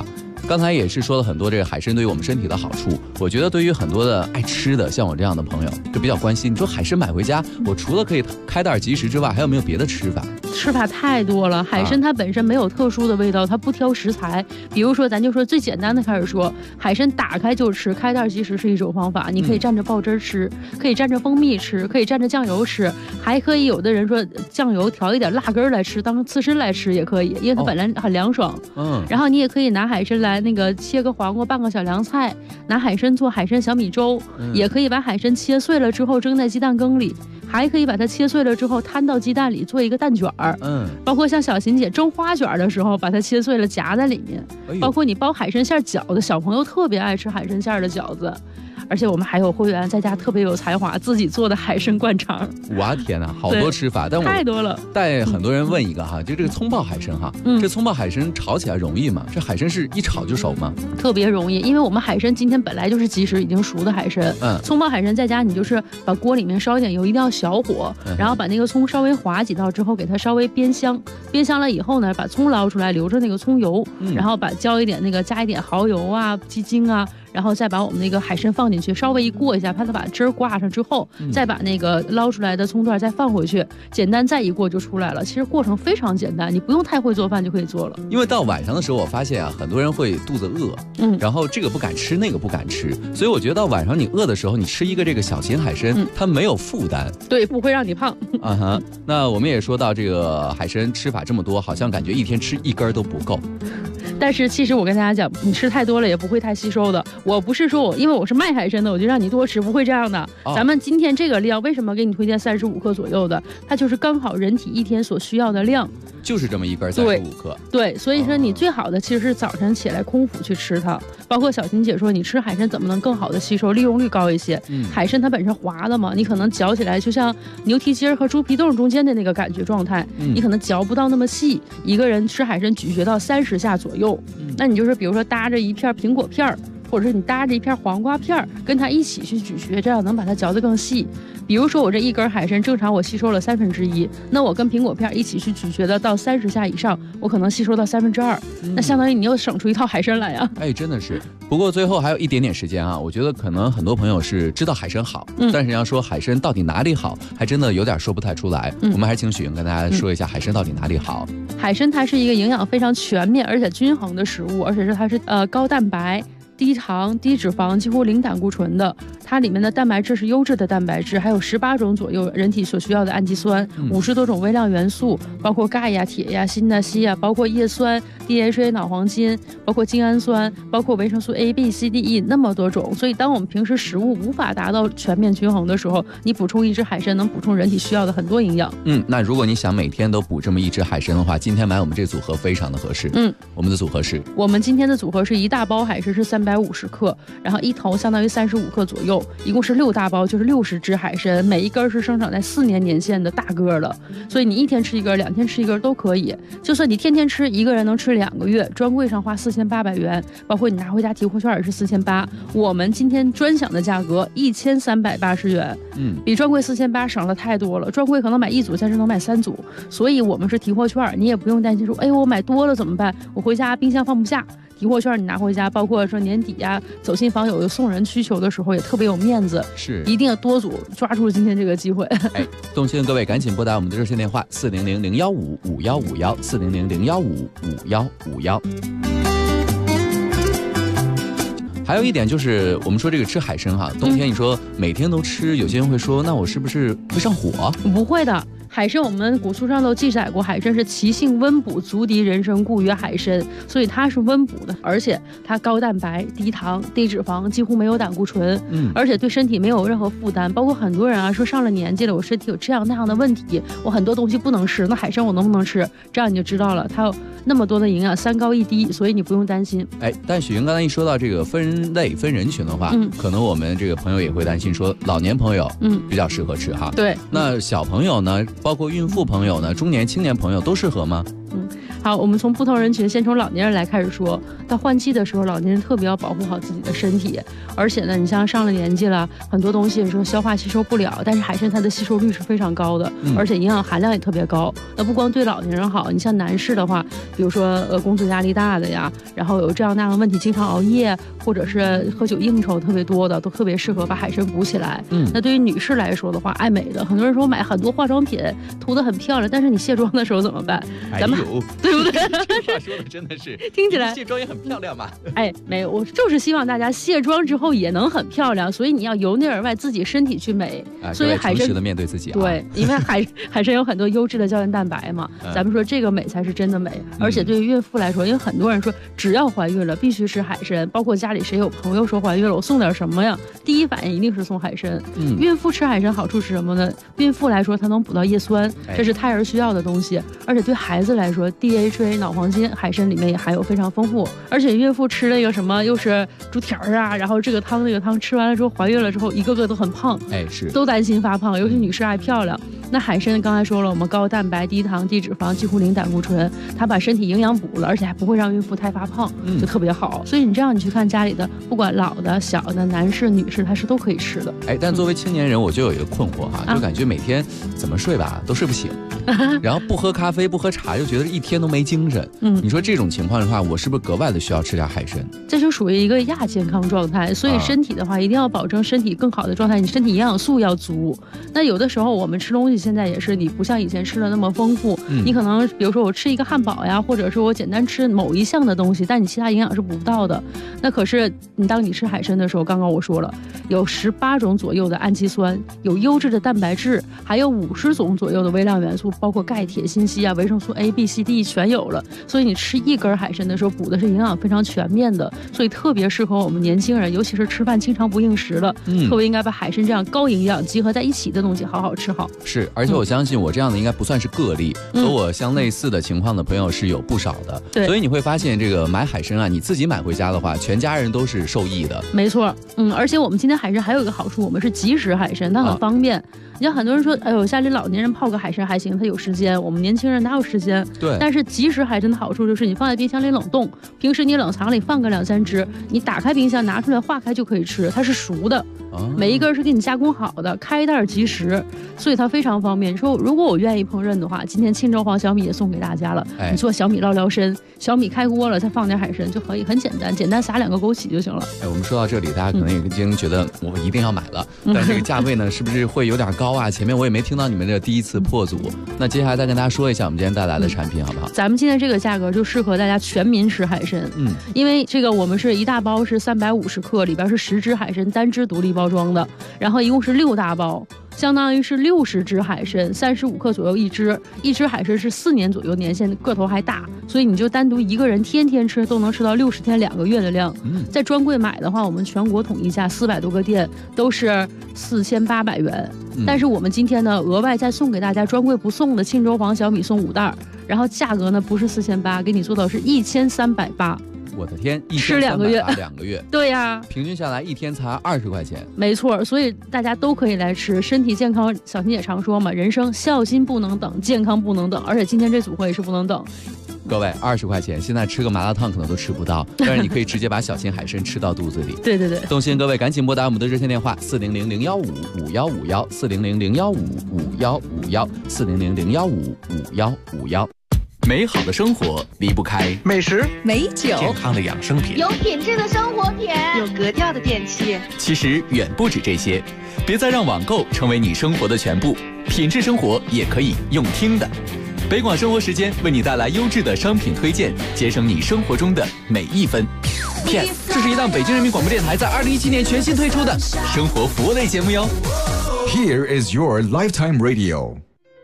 刚才也是说了很多这个海参对于我们身体的好处。我觉得对于很多的爱吃的，像我这样的朋友，就比较关心。你说海参买回家，我除了可以开袋即食之外，还有没有别的吃法？ 吃法太多了。海参它本身没有特殊的味道，它不挑食材。比如说，咱就说最简单的开始说，海参打开就吃，开袋即食是一种方法。你可以蘸着爆汁吃，可以蘸着蜂蜜吃，可以蘸着酱油吃，还可以有的人说酱油调一点辣根来吃，当刺身来吃也可以，因为它本来很凉爽。然后你也可以拿海参来那个切个黄瓜，拌个小凉菜，拿海参做海参小米粥，也可以把海参切碎了之后蒸在鸡蛋羹里。还可以把它切碎了之后摊到鸡蛋里做一个蛋卷儿，包括像小琴姐蒸花卷的时候，把它切碎了夹在里面，包括你包海参馅饺子，小朋友特别爱吃海参馅的饺子。而且我们还有会员在家特别有才华，自己做的海参灌肠。 哇天哪，好多吃法，但我太多了。 带很多人问一个哈，就这个葱爆海参哈，这葱爆海参炒起来容易吗？这海参是一炒就熟吗？ 特别容易，因为我们海参今天本来就是即食已经熟的海参。葱爆海参在家你就是把锅里面烧一点油，一定要小火，然后把那个葱稍微划几道之后，给它稍微煸香，煸香了以后呢，把葱捞出来，留着那个葱油，然后加一点蚝油啊、鸡精啊。然后再把我们那个海参放进去，稍微一过一下，怕它把汁儿挂上之后，再把那个捞出来的葱段再放回去，简单再一过就出来了。其实过程非常简单，你不用太会做饭就可以做了。 因为到晚上的时候，我发现啊，很多人会肚子饿，然后这个不敢吃，那个不敢吃，所以我觉得到晚上你饿的时候，你吃一个这个小型海参，它没有负担， 对，不会让你胖。 那我们也说到这个海参吃法这么多，好像感觉一天吃一根都不够。 但是其实我跟大家讲，你吃太多了也不会太吸收的。我不是说因为我是卖海参的，我就让你多吃，不会这样的。咱们今天这个量，为什么给你推荐35克左右的？它就是刚好人体一天所需要的量， 就是这么一根35克。 对，所以说你最好的其实是早晨起来空腹去吃它。包括小琴姐说，你吃海参怎么能更好的吸收，利用率高一些？海参它本身滑的嘛，你可能嚼起来就像牛蹄筋和猪皮冻中间的那个感觉状态，你可能嚼不到那么细。一个人吃海参咀嚼到30下左右。那你就是比如说搭着一片苹果片，或者是你搭着一片黄瓜片，跟它一起去咀嚼，这样能把它嚼得更细。比如说我这一根海参正常我吸收了1/3，那我跟苹果片一起去咀嚼的到30下以上，我可能吸收到2/3，那相当于你又省出一套海参来呀。 真的是。不过最后还有一点点时间啊，我觉得可能很多朋友是知道海参好，但是要说海参到底哪里好，还真的有点说不太出来。我们还是请许莹跟大家说一下海参到底哪里好。 海参它是一个营养非常全面而且均衡的食物，而且它是高蛋白、低糖、低脂肪，几乎零胆固醇的。它里面的蛋白质是优质的蛋白质，还有18种左右人体所需要的氨基酸，50多种微量元素，包括钙呀、铁呀、锌呐、硒呀，包括叶酸、DHA 脑黄金，包括精氨酸，包括维生素 A、B、C、D、E 那么多种。所以当我们平时食物无法达到全面均衡的时候，你补充一只海参能补充人体需要的很多营养。 那如果你想每天都补这么一只海参的话，今天买我们这组合非常的合适。我们的组合是， 我们今天的组合是一大包海参是350克，然后一头相当于35克左右，一共是6大包，就是60只海参，每一根是生长在4年年限的大个的，所以你一天吃一根，2天吃一根都可以。就算你天天吃，一个人能吃2个月，专柜上花4800元，包括你拿回家提货券也是4800，我们今天专享的价格1380元，比专柜4800省了太多了。专柜可能买1组，但是能买3组，所以我们是提货券，你也不用担心说，我买多了怎么办？我回家冰箱放不下。提货券你拿回家，包括说年底呀，走亲访友有送人需求的时候，也特别有面子。 是， 一定要多组，抓住今天这个机会。 动心的各位赶紧拨打我们的热线电话400-015-5151，400-015-5151。还有一点就是，我们说这个吃海参哈，冬天你说每天都吃，有些人会说，那我是不是会上火？ 不会的。海参我们古书上都记载过，海参是其性温补，足敌人参，故曰海参，所以它是温补的，而且它高蛋白、低糖、低脂肪，几乎没有胆固醇，而且对身体没有任何负担。包括很多人啊说上了年纪了，我身体有这样那样的问题，我很多东西不能吃，那海参我能不能吃？这样你就知道了，它有那么多的营养，3高1低，所以你不用担心。 但许莹刚才一说到这个分类分人群的话，可能我们这个朋友也会担心说，老年朋友比较适合吃哈。 对， 那小朋友呢？包括孕妇朋友呢，中年青年朋友都适合吗？ 好，我们从不同人群，先从老年人来开始说。到换季的时候，老年人特别要保护好自己的身体，而且呢，你像上了年纪了，很多东西说消化吸收不了，但是海参它的吸收率是非常高的，而且营养含量也特别高。那不光对老年人好，你像男士的话，比如说工作压力大的呀，然后有这样那样的问题，经常熬夜或者是喝酒应酬特别多的，都特别适合把海参补起来。那对于女士来说的话，爱美的，很多人说买很多化妆品涂得很漂亮，但是你卸妆的时候怎么办？咱们对不对？ 这话说的真的是听起来卸妆也很漂亮嘛。 哎，没有，我就是希望大家卸妆之后也能很漂亮，所以你要由内而外自己身体去美。所以诚实的面对自己啊。 对，因为海参有很多优质的胶原蛋白嘛，咱们说这个美才是真的美。而且对于孕妇来说，因为很多人说只要怀孕了必须吃海参，包括家里谁有朋友说怀孕了，我送点什么呀？第一反应一定是送海参。孕妇吃海参好处是什么呢？孕妇来说，它能补到叶酸，这是胎儿需要的东西。而且对孩子来说 ，DHA 脑黄金海参里面也含有非常丰富。而且孕妇吃那个什么又是猪蹄儿啊，然后这个汤那个汤吃完了之后，怀孕了之后一个个都很胖， 是都担心发胖，尤其女士爱漂亮。那海参刚才说了，我们高蛋白、低糖、低脂肪，几乎零胆固醇，它把身体营养补了，而且还不会让孕妇太发胖，就特别好。所以你这样你去看家里的，不管老的、小的、男士、女士，它是都可以吃的。 但作为青年人，我就有一个困惑哈，就感觉每天怎么睡吧都睡不醒，然后不喝咖啡、不喝茶，就觉得一天都没精神。你说这种情况的话，我是不是格外的需要吃点海参？ 这就属于一个亚健康状态，所以身体的话一定要保证身体更好的状态，你身体营养素要足。那有的时候我们吃东西现在也是，你不像以前吃的那么丰富，你可能比如说我吃一个汉堡呀，或者是我简单吃某一项的东西，但你其他营养是补不到的。那可是当你吃海参的时候，刚刚我说了，有18种左右的氨基酸，有优质的蛋白质，还有50种左右的微量元素，包括钙、铁、锌、硒啊，维生素 A、B、C、D 全有了。所以你吃一根海参的时候，补的是营养非常全面的，所以特别适合我们年轻人，尤其是吃饭经常不应时了，特别应该把海参这样高营养集合在一起的东西好好吃好。 是，而且我相信我这样的应该不算是个例，和我相类似的情况的朋友是有不少的。所以你会发现这个买海参啊，你自己买回家的话，全家人都是受益的。 没错，而且我们今天海参还有一个好处，我们是即食海参，它很方便。你像很多人说，哎呦，家里老年人泡个海参还行，他有时间，我们年轻人哪有时间？ 对。 但是即食海参的好处就是，你放在冰箱里冷冻，平时你冷藏里放个2-3只，你打开冰箱拿出来化开就可以吃，它是熟的，每一根是给你加工好的，开袋即食，所以它非常方便。说如果我愿意烹饪的话，今天青州黄小米也送给大家了。你做小米捞捞参，小米开锅了，再放点海参就可以，很简单，简单撒2个枸杞就行了。 我们说到这里，大家可能已经觉得我一定要买了，但这个价位呢，是不是会有点高啊？前面我也没听到你们这第一次破组，那接下来再跟大家说一下我们今天带来的产品好不好？ 咱们今天这个价格就适合大家全民吃海参，因为这个我们是一大包是350克，里边是10只海参单只独立包装的，然后一共是6大包。相当于是60只海参，35克左右一只海参是4年左右年限，个头还大，所以你就单独一个人天天吃都能吃到60天2个月的量。在专柜买的话，我们全国统一价400多个店都是4800元，但是我们今天呢额外再送给大家专柜不送的青州黄小米送5袋，然后价格呢不是4800，给你做到是1380。 我的天， 吃2个月 ，2个月， 对呀， 平均下来一天才20块钱， 没错，所以大家都可以来吃，身体健康。小新也常说嘛，人生孝心不能等，健康不能等，而且今天这组合也是不能等。 各位，20块钱，现在吃个麻辣烫可能都吃不到，但是你可以直接把小型海参吃到肚子里。 对对对， 动心各位赶紧拨打我们的热线电话400-015-5151，400-015-5151，400-015-5151。 美好的生活离不开美食、 美酒、 健康的养生品、 有品质的生活品、有格调的电器。 其实远不止这些，别再让网购成为你生活的全部，品质生活也可以用听的。北广生活时间为你带来优质的商品推荐，节省你生活中的每一分。Yes， 这是一档北京人民广播电台在2017年全新推出的生活服务类节目哟。 Here is your lifetime radio。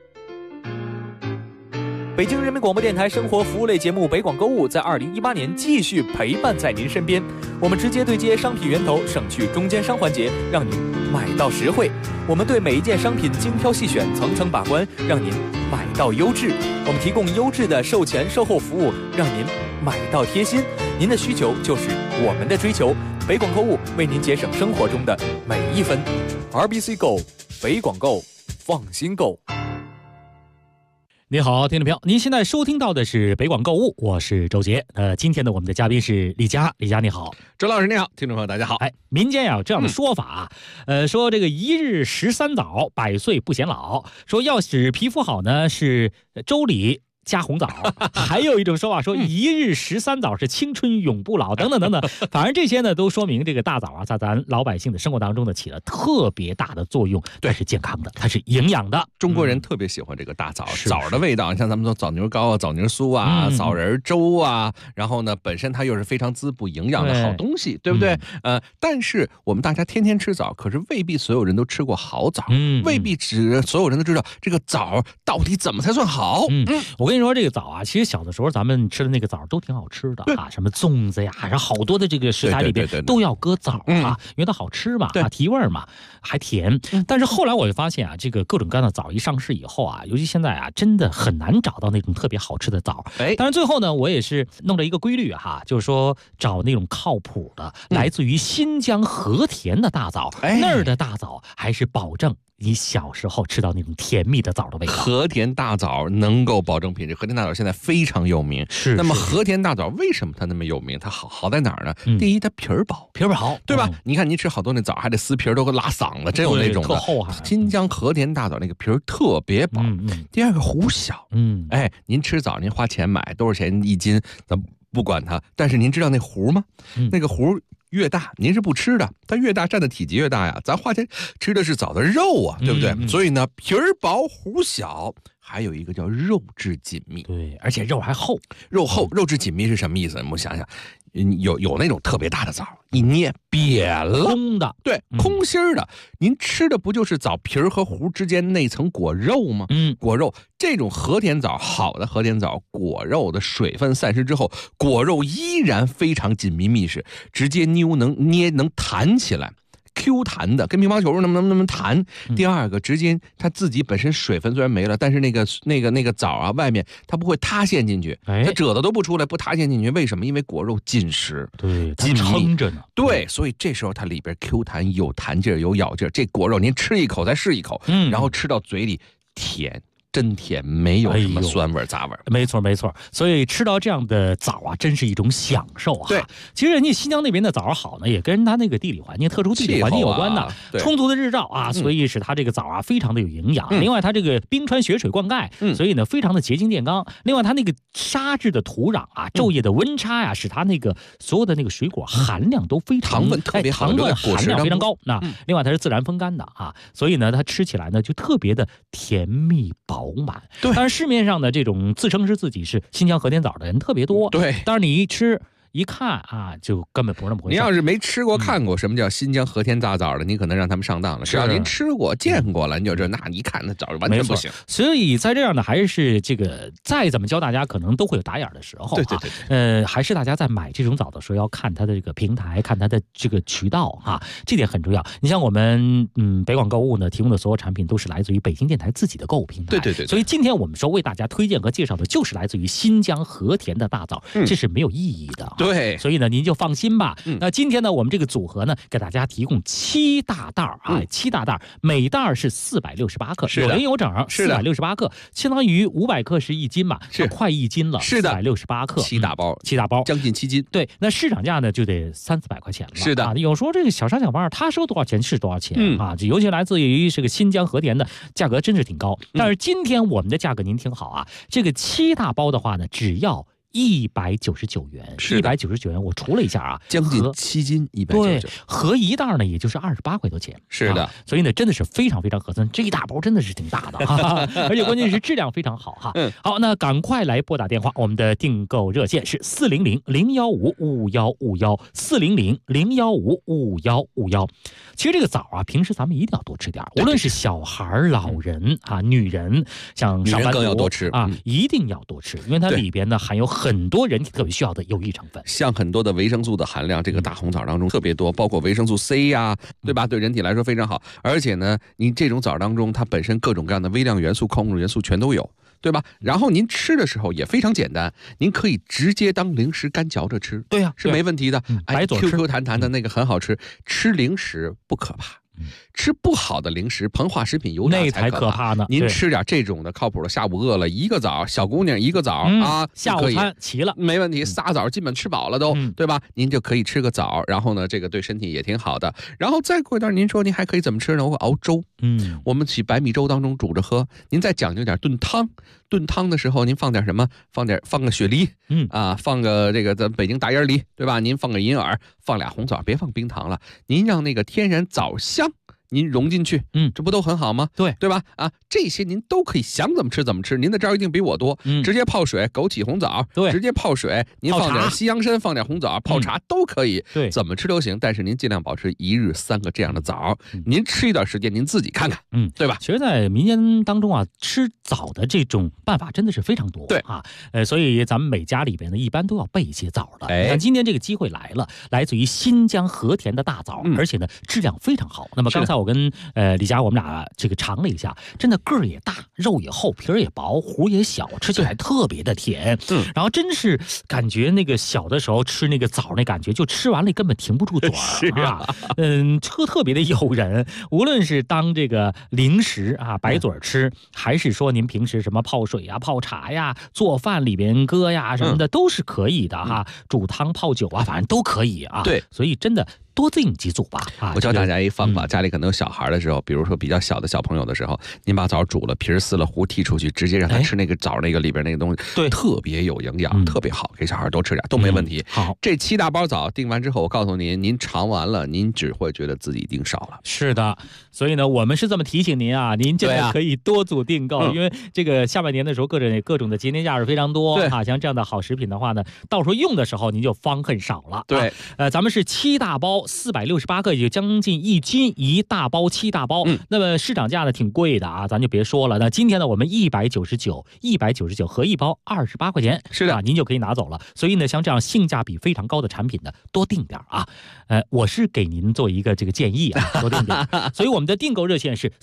北京人民广播电台生活服务类节目北广购物在2018年继续陪伴在您身边，我们直接对接商品源头，省去中间商环节，让您买到实惠。我们对每一件商品精挑细选，层层把关，让您买到优质。我们提供优质的售前售后服务，让您买到贴心。您的需求就是我们的追求，北广购物为您节省生活中的每一分。RBC Go， 北广购，放心购。 你好，听众朋友，您现在收听到的是北广购物，我是周杰。今天呢，我们的嘉宾是李佳，李佳你好， 周老师你好，听众朋友大家好。 民间有这样的说法，说这个一日13枣，百岁不显老。说要使皮肤好呢，是粥里加红枣，还有一种说法说一日13枣是青春永不老，等等等等。反正这些呢，都说明这个大枣啊，在咱老百姓的生活当中呢，起了特别大的作用。对，是健康的，它是营养的。 中国人特别喜欢这个大枣，枣的味道，像咱们说枣泥糕啊、枣泥酥啊、枣仁粥啊，然后呢，本身它又是非常滋补营养的好东西，对不对？但是我们大家天天吃枣，可是未必所有人都吃过好枣，未必所有人都知道这个枣到底怎么才算好。 我跟你说这个枣啊，其实小的时候咱们吃的那个枣都挺好吃的啊，什么粽子呀，然后好多的这个食材里边都要搁枣啊，因为它好吃嘛，提味嘛，还甜。但是后来我就发现啊，这个各种各样的枣一上市以后啊，尤其现在啊，真的很难找到那种特别好吃的枣。但是最后呢，我也是弄了一个规律哈，就是说找那种靠谱的，来自于新疆和田的大枣，那儿的大枣还是保证你小时候吃到那种甜蜜的枣的味道。 和田大枣能够保证品质，和田大枣现在非常有名。那么和田大枣为什么它那么有名？它好在哪儿呢？第一，它皮儿薄，对吧？你看你吃好多那枣还得撕皮儿，都给拉嗓子，真有那种的。 特厚啊！ 新疆和田大枣那个皮儿特别薄。第二个核小。您吃枣您花钱买多少钱一斤，咱不管它，但是您知道那核吗？那个核越大，您是不吃的，它越大占的体积越大呀。咱花钱吃的是枣的肉啊，对不对？所以呢，皮儿薄核小，还有一个叫肉质紧密。 对，而且肉还厚， 肉厚肉质紧密是什么意思？我们想想，有那种特别大的枣，一捏扁了， 空的， 对，空心儿的。您吃的不就是枣皮儿和核之间那层果肉吗？果肉，这种和田枣，好的和田枣，果肉的水分散失之后，果肉依然非常紧密密实，直接能弹起来。Q 弹的，跟乒乓球那么弹。第二个，直接它自己本身水分虽然没了，但是那个枣啊，外面它不会塌陷进去，它褶子都不出来，不塌陷进去。为什么？因为果肉紧实， 对，它撑着呢。 对，所以这时候它里边 Q 弹，有弹劲儿，有咬劲儿。这果肉您吃一口再试一口，然后吃到嘴里甜。真甜，没有什么酸味杂味。 没错没错，所以吃到这样的枣啊，真是一种享受啊。 对， 其实人家新疆那边的枣好呢，也跟它那个地理环境、特殊地理环境有关的。充足的日照啊，所以使它这个枣啊非常的有营养。另外，它这个冰川雪水灌溉，所以呢非常的洁净健康。另外，它那个沙质的土壤啊，昼夜的温差呀，使它那个所有的那个水果含量都非常糖分特别好， 糖分含量非常高。那另外它是自然风干的啊，所以呢它吃起来呢就特别的甜蜜饱满。 对， 但是市面上的这种自称是自己是新疆和田枣的人特别多。 对， 但是你一吃一看啊，就根本不是那么回事。 您要是没吃过、看过什么叫新疆和田大枣的，你可能让他们上当了。只要您吃过、见过了，你就知道，那你一看那枣完全不行。 所以在这样的还是这个再怎么教大家，可能都会有打眼的时候。 对。 还是大家在买这种枣的时候，要看它的这个平台，看它的这个渠道哈，这点很重要。你像我们北广购物呢提供的所有产品都是来自于北京电台自己的购物平台。 对。 所以今天我们说为大家推荐和介绍的就是来自于新疆和田的大枣，这是没有意义的。 对， 所以呢，您就放心吧。那今天呢，我们这个组合呢，给大家提供7大袋啊，7大袋，每袋是468克，有零有整，468克，相当于500克是1斤嘛，是快1斤了， 是的 ，468克 ，7大包，将近7斤。 对，那市场价呢就得300-400块钱了。 是的， 有时候这个小商小贩他收多少钱是多少钱啊，尤其来自于这个新疆和田的，价格真是挺高。但是今天我们的价格您听好啊，这个7大包的话呢，只要199元，199元，我除了一下啊， 将近7斤199， 对，合一袋呢也就是28块多钱， 是的， 所以呢真的是非常非常合算，这一大包真的是挺大的而且关键是质量非常好哈。好，那赶快来拨打电话，我们的订购热线是400-015-5151，400-015-5151。其实这个枣啊，平时咱们一定要多吃点，无论是小孩、老人啊、女人，像上班族更要多吃啊，一定要多吃，因为它里边呢含有很多人体特别需要的有益成分， 像很多的维生素的含量，这个大红枣当中特别多，包括维生素 C 呀，对吧？对人体来说非常好。而且呢，您这种枣当中，它本身各种各样的微量元素、矿物元素全都有，对吧？然后您吃的时候也非常简单，您可以直接当零食干嚼着吃， 对呀， 是没问题的。 白左吃 ，QQ 弹弹的那个很好吃。吃零食不可怕， 吃不好的零食、膨化食品、油炸才可怕呢。 您吃点这种的靠谱的，下午饿了一个枣，小姑娘一个枣下午餐齐了， 没问题，仨枣基本吃饱了都，对吧？您就可以吃个枣，然后呢，这个对身体也挺好的。然后再过一段，您说您还可以怎么吃呢？我熬粥，我们起白米粥当中煮着喝。您再讲究点炖汤，炖汤的时候您放点什么？放个雪梨，放个这个咱北京大叶梨，对吧？您放个银耳，放俩红枣，别放冰糖了。您让那个天然枣香您融进去，这不都很好吗？对吧？这些您都可以想怎么吃怎么吃。您的招一定比我多，直接泡水，枸杞红枣，直接泡水，您放点西洋参，放点红枣，泡茶都可以，怎么吃都行。但是您尽量保持1日3个这样的枣，您吃一段时间，您自己看看，对吧？ 其实，在民间当中吃枣的这种办法真的是非常多，所以咱们每家里边呢，一般都要备一些枣的。但今天这个机会来了，来自于新疆和田的大枣，而且呢质量非常好。那么刚才我跟李佳我们俩这个尝了一下，真的个儿也大，肉也厚，皮儿也薄，核也小，吃起来特别的甜。然后真是感觉那个小的时候吃那个枣那感觉，就吃完了根本停不住嘴特别的诱人。无论是当这个零食白嘴吃，还是说您平时什么泡水泡茶呀、做饭里边搁呀什么的，都是可以的煮汤泡酒反正都可以对， 所以真的多订几组吧。 我教大家一方法，家里可能有小孩的时候，比如说比较小的小朋友的时候，您把枣煮了，皮儿撕了，核剔出去，直接让他吃那个枣那个里边那个东西，对，特别有营养，特别好，给小孩多吃点都没问题。 好， 这7大包枣订完之后，我告诉您，您尝完了，您只会觉得自己订少了。 是的，所以呢，我们是这么提醒您您真的可以多组订购，因为这个下半年的时候，各种的节年假日非常多，像这样的好食品的话呢，到时候用的时候您就方恨少了。 对， 咱们是7大包468克，也就将近1斤1大包7大包。那么市场价呢挺贵的咱就别说了。那今天呢，我们199合一包28块钱， 是的， 您就可以拿走了。所以呢，像这样性价比非常高的产品呢，多订点我是给您做一个这个建议多订点。所以我们的订购热线是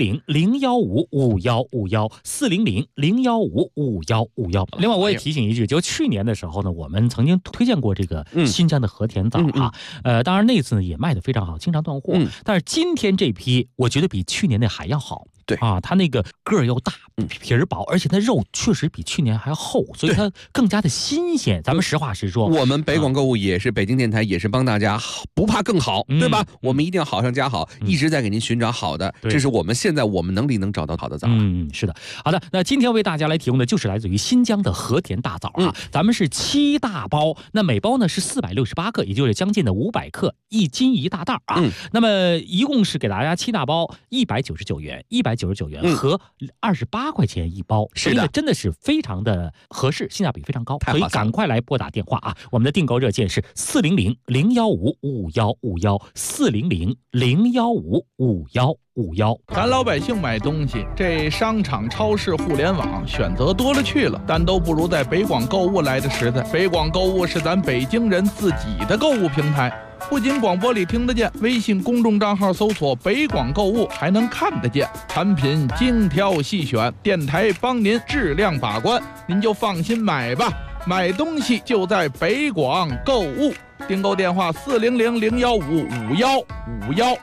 400-015-5151，400-015-5151。另外我也提醒一句，就去年的时候呢，我们曾经推荐过这个新疆的和田枣当然那次呢也卖得非常好，经常断货。但是今天这批我觉得比去年那还要好。 对它那个个儿又大，皮儿薄，而且它肉确实比去年还要厚，所以它更加的新鲜。咱们实话实说， 我们北广购物也是北京电台，也是帮大家不怕更好，对吧？我们一定要好上加好，一直在给您寻找好的，这是我们现在我们能力能找到好的枣。 是的。好的，那今天为大家来提供的就是来自于新疆的和田大枣咱们是7大包，那每包呢是468克，也就是将近的500克，1斤1大袋那么一共是给大家7大包199元和28块钱一包， 是的， 真的是非常的合适，性价比非常高，所以赶快来拨打电话我们的订购热线是400-015-5151，400-015-5151。 咱老百姓买东西，这商场、超市、互联网选择多了去了，但都不如在北广购物来的实在。北广购物是咱北京人自己的购物平台。不仅广播里听得见，微信公众账号搜索北广购物还能看得见，产品精挑细选，电台帮您质量把关，您就放心买吧。买东西就在北广购物，订购电话400-015-5151。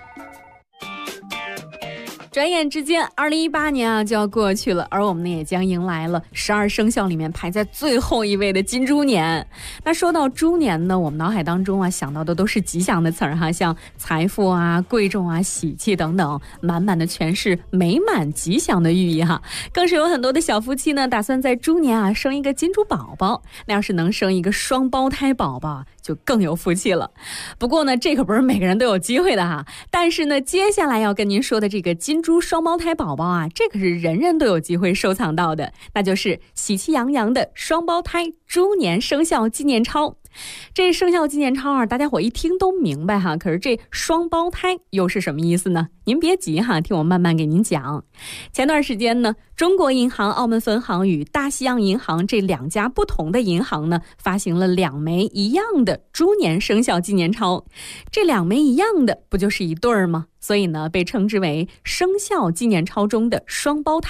转眼之间2018年就要过去了，而我们呢也将迎来了12生肖里面排在最后一位的金猪年。那说到猪年呢，我们脑海当中想到的都是吉祥的词儿像财富贵重喜气等等，满满的全是美满吉祥的寓意更是有很多的小夫妻呢打算在猪年生一个金猪宝宝，那要是能生一个双胞胎宝宝就更有福气了。不过呢，这可不是每个人都有机会的但是呢，接下来要跟您说的这个金猪双胞胎宝宝这可是人人都有机会收藏到的，那就是喜气洋洋的双胞胎猪年生肖纪念钞。这生肖纪念钞大家伙一听都明白可是这双胞胎又是什么意思呢？您别急听我慢慢给您讲。前段时间呢，中国银行澳门分行与大西洋银行这2家不同的银行呢，发行了2枚一样的猪年生肖纪念钞。这2枚一样的不就是一对儿吗？所以呢，被称之为生肖纪念钞中的双胞胎。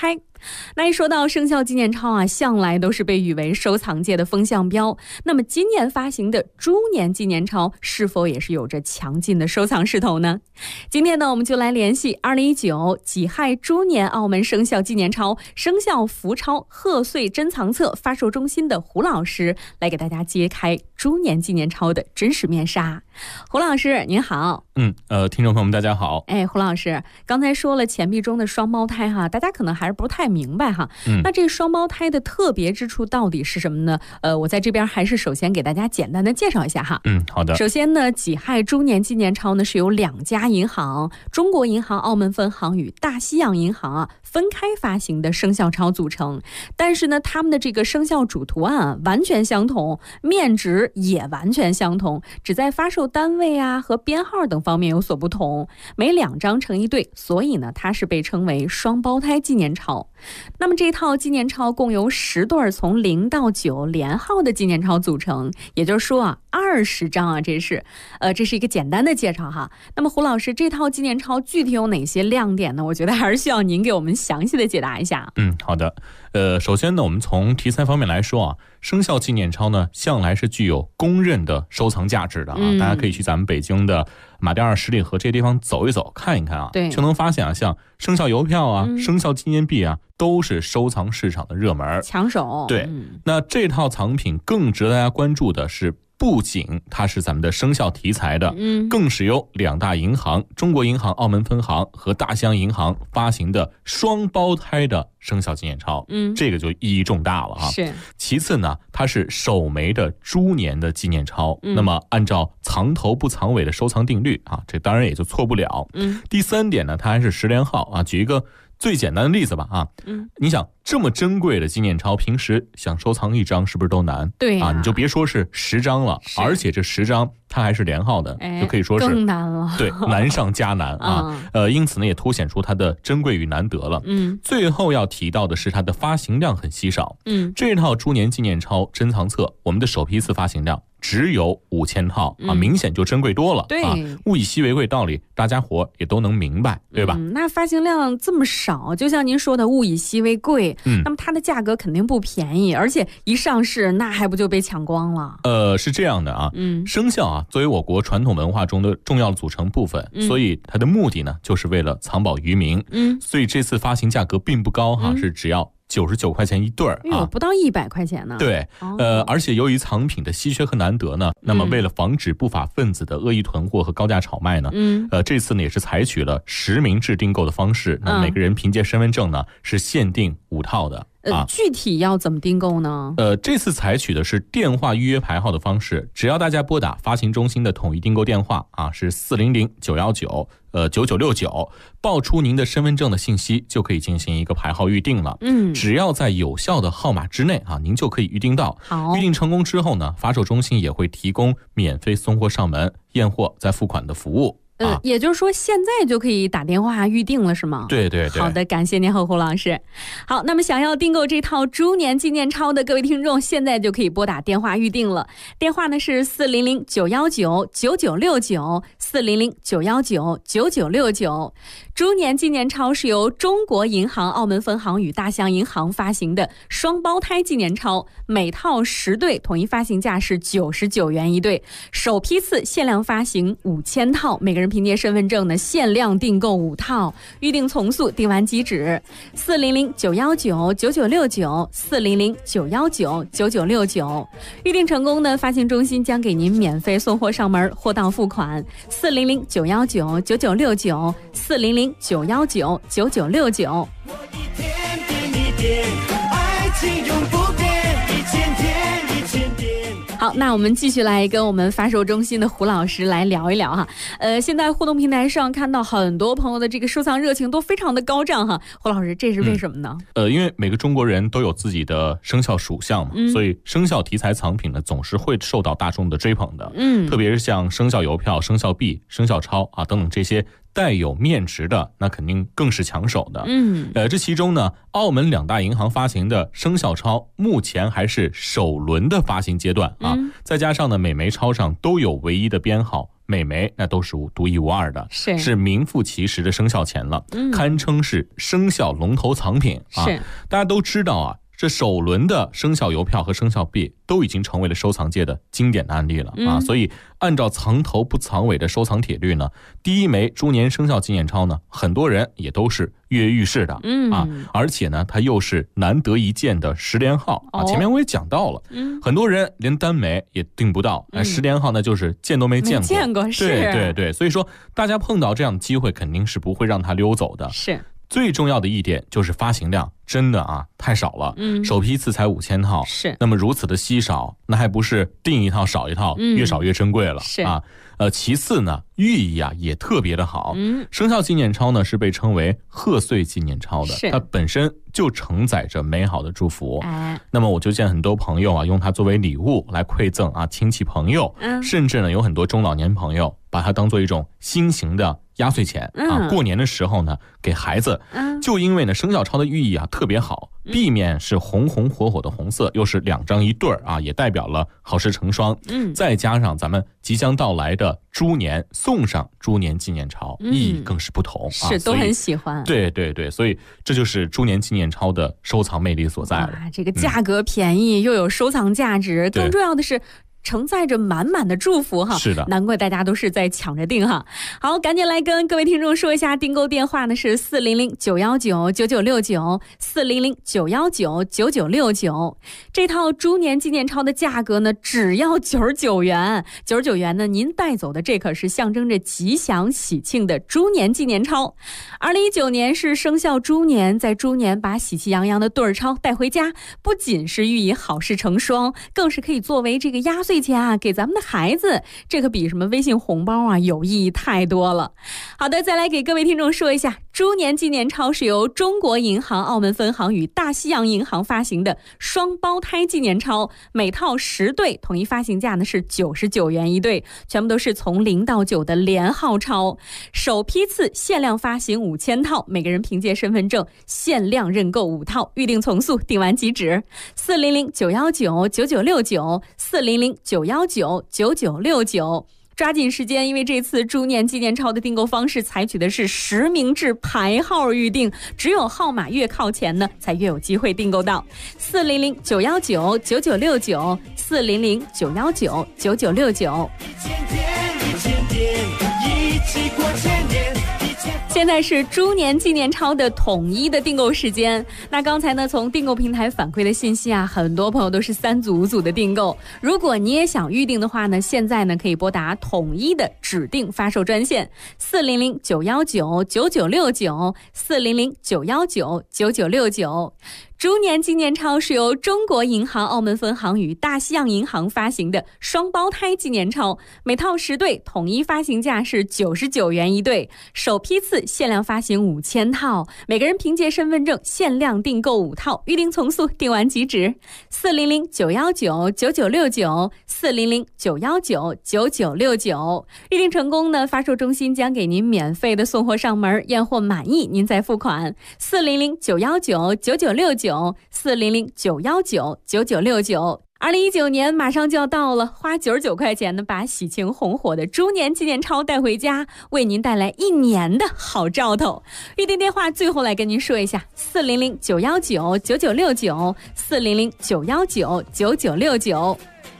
那一说到生肖纪念钞啊，向来都是被誉为收藏界的风向标。那么今年发行的猪年纪念钞是否也是有着强劲的收藏势头呢？今天呢，我们就来联系2019己亥猪年澳门生肖纪念钞、生肖福钞贺岁珍藏册发售中心的胡老师，来给大家揭开猪年纪念钞的真实面纱。胡老师您好。 听众朋友们大家好。 胡老师刚才说了钱币中的双胞胎哈，大家可能还是不太明白哈。那这双胞胎的特别之处到底是什么呢？我在这边还是首先给大家简单的介绍一下哈。 好的。 首先呢，己亥猪年纪念钞呢是由2家银行，中国银行澳门分行与大西洋银行啊分开发行的生肖钞组成，但是呢，他们的这个生肖主图案完全相同，面值也完全相同，只在发售单位啊和编号等方面有所不同，每2张成一对，所以呢，它是被称为双胞胎纪念钞。那么这套纪念钞共由10对从0到9连号的纪念钞组成，也就是说啊，20张啊，这是一个简单的介绍哈。那么胡老师，这套纪念钞具体有哪些亮点呢？我觉得还是需要您给我们详细的解答一下。 好的。首先呢，我们从题材方面来说啊，生肖纪念钞呢向来是具有公认的收藏价值的啊。大家可以去咱们北京的马甸二十里河这些地方走一走看一看啊，就能发现啊，像生肖邮票啊、生肖纪念币啊，都是收藏市场的热门抢手。 对，那这套藏品更值得大家关注的是，不仅它是咱们的生肖题材的，更是由2大银行，中国银行澳门分行和大西洋银行发行的双胞胎的生肖纪念钞。这个就意义重大了哈。 是。 其次呢，它是首枚的猪年的纪念钞，那么按照藏头不藏尾的收藏定律啊，这当然也就错不了。第3点呢，它还是10连号啊。举一个最简单的例子吧啊，你想这么珍贵的纪念钞，平时想收藏1张是不是都难？ 对啊，你就别说是10张了，而且这10张它还是连号的，就可以说是更难了。 对，难上加难啊。因此呢，也凸显出它的珍贵与难得了。最后要提到的是它的发行量很稀少。这套猪年纪念钞珍藏册，我们的首批次发行量只有5000套啊，明显就珍贵多了。 对， 物以稀为贵道理，大家伙也都能明白，对吧？ 那发行量这么少，就像您说的物以稀为贵，那么它的价格肯定不便宜，而且一上市那还不就被抢光了？ 是这样的啊，生肖啊作为我国传统文化中的重要的组成部分，所以它的目的呢就是为了藏宝于民。所以这次发行价格并不高哈，是只要99块钱一对啊， 不到100块钱呢。 对，而且由于藏品的稀缺和难得呢，那么为了防止不法分子的恶意囤货和高价炒卖呢，这次呢也是采取了实名制订购的方式，那每个人凭借身份证呢是限定5套的。 具体要怎么订购呢？ 这次采取的是电话预约排号的方式，只要大家拨打发行中心的统一订购电话啊，是400-919-9969，报出您的身份证的信息，就可以进行一个排号预定了。只要在有效的号码之内啊，您就可以预定到。预定成功之后呢，发售中心也会提供免费送货上门、验货再付款的服务。 也就是说现在就可以打电话预定了是吗？ 对对对。 好的，感谢您胡老师。好，那么想要订购这套猪年纪念钞的各位听众，现在就可以拨打电话预定了。电话呢是400-919-9969，400-919-9969。猪年纪念钞是由中国银行澳门分行与大西洋银行发行的双胞胎纪念钞，每套10对，统一发行价是99元一对，首批次限量发行5000套，每个人凭借身份证呢限量订购5套，预定从速，订完即止。400-919-9969，400-919-9969，预定成功呢，发行中心将给您免费送货上门，货到付款。400-919-9969，400-919-9969。好，那我们继续来跟我们发售中心的胡老师来聊一聊哈。现在互动平台上看到很多朋友的这个收藏热情都非常的高涨哈。胡老师，这是为什么呢？ 因为每个中国人都有自己的生肖属相嘛，所以生肖题材藏品呢总是会受到大众的追捧的。特别是像生肖邮票、生肖币、生肖钞啊等等这些带有面值的，那肯定更是抢手的。这其中呢，澳门2大银行发行的生肖钞目前还是首轮的发行阶段啊，再加上呢每枚钞上都有唯一的编号， 每枚那都是独一无二的， 是名副其实的生肖钱了，堪称是生肖龙头藏品啊！大家都知道啊，这首轮的生肖邮票和生肖币都已经成为了收藏界的经典的案例了啊！所以按照藏头不藏尾的收藏铁律呢，第一枚猪年生肖纪念钞呢，很多人也都是跃跃欲试的啊！而且呢，它又是难得一见的10连号啊！前面我也讲到了，很多人连单枚也订不到，10连号呢就是见都没见过，对，所以说大家碰到这样的机会，肯定是不会让它溜走的。 是。 最重要的一点就是发行量真的太少了，首批次才5000套， 是。 那么如此的稀少，那还不是订一套少一套，越少越珍贵了啊。其次呢，寓意也特别的好。生肖纪念钞呢是被称为贺岁纪念钞的，它本身就承载着美好的祝福。那么我就见很多朋友用它作为礼物来馈赠亲戚朋友，甚至呢有很多中老年朋友把它当做一种新型的压岁钱过年的时候呢给孩子，就因为呢生肖钞的寓意特别好，避免是红红火火的红色，又是2张一对也代表了好事成双。再加上咱们即将到来的猪年，送上猪年纪念钞，意义更是不同是都很喜欢。 对，所以这就是猪年纪念钞的收藏魅力所在了。 这个价格便宜，又有收藏价值，更重要的是承载着满满的祝福哈， 是的， 难怪大家都是在抢着订哈。好，赶紧来跟各位听众说一下，订购电话呢是400-919-9969，400-919-9969。这套猪年纪念钞的价格呢，只要99元，99元呢，您带走的这可是象征着吉祥喜庆的猪年纪念钞。2019年是生肖猪年，在猪年把喜气洋洋的对儿钞带回家，不仅是寓意好事成双，更是可以作为这个压岁钱给咱们的孩子，这可比什么微信红包有意义太多了。好的，再来给各位听众说一下，猪年纪念钞是由中国银行澳门分行与大西洋银行发行的双胞胎纪念钞，每套10对，统一发行价呢是99元一对，全部都是从0到9的连号钞，首批次限量发行5000套，每个人凭借身份证限量认购5套，预订从速，订完即止。400-919-9969，400-919-9969，抓紧时间，因为这次猪年纪念钞的订购方式采取的是实名制排号预订，只有号码越靠前呢，才越有机会订购到。400-919-9969，400-919-9969。现在是猪年纪念钞的统一的订购时间。那刚才呢，从订购平台反馈的信息很多朋友都是3组5组的订购。如果你也想预订的话呢，现在呢可以拨打统一的指定发售专线400-919-9969，400-919-9969。猪年纪念钞是由中国银行澳门分行与大西洋银行发行的双胞胎纪念钞，每套10对，统一发行价是99元一对，首批次限量发行5000套，每个人凭借身份证限量订购5套，预订从速，订完即止。400-919-9969，400-919-9969。预订成功呢，发售中心将给您免费的送货上门，验货满意您再付款。400-919-9969，400-919-9969。2019年马上就要到了，花99块钱呢，把喜庆红火的猪年纪念钞带回家，为您带来1年的好兆头。预订电话最后来跟您说一下：400-919-9969，400-919-9969。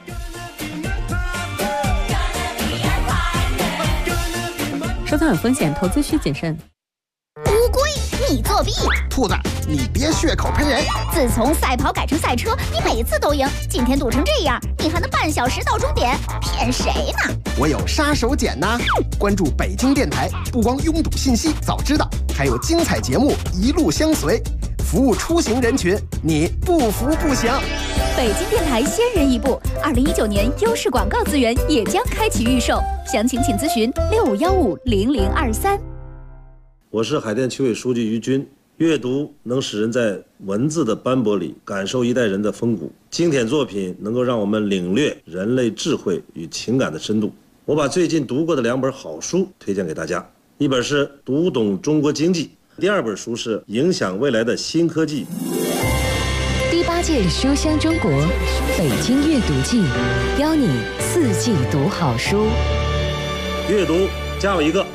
收藏有风险，投资需谨慎。 乌龟，你作弊！ 兔子，你别血口喷人！ 自从赛跑改成赛车，你每次都赢，今天赌成这样，你还能半小时到终点，骗谁呢？ 我有杀手锏呐！关注北京电台，不光拥堵信息早知道，还有精彩节目一路相随，服务出行人群，你不服不行。 北京电台先人一步，2019年优势广告资源也将开启预售，详情请咨询65150023。 我是海淀区委书记于军。阅读能使人在文字的斑驳里感受一代人的风骨，经典作品能够让我们领略人类智慧与情感的深度。我把最近读过的2本好书推荐给大家，一本是《读懂中国经济》，第2本书是《影响未来的新科技》。 第8届书香中国北京阅读季，邀你4季读好书。 阅读加我一个。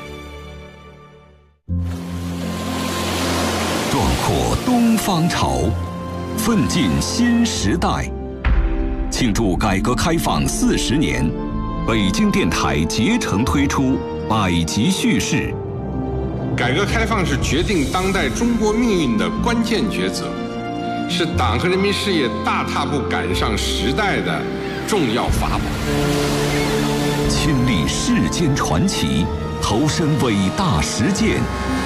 壮阔东方潮，奋进新时代。庆祝改革开放40年，北京电台竭诚推出百集叙事。 改革开放是决定当代中国命运的关键抉择，是党和人民事业大踏步赶上时代的重要法宝。 亲历世间传奇，投身伟大实践，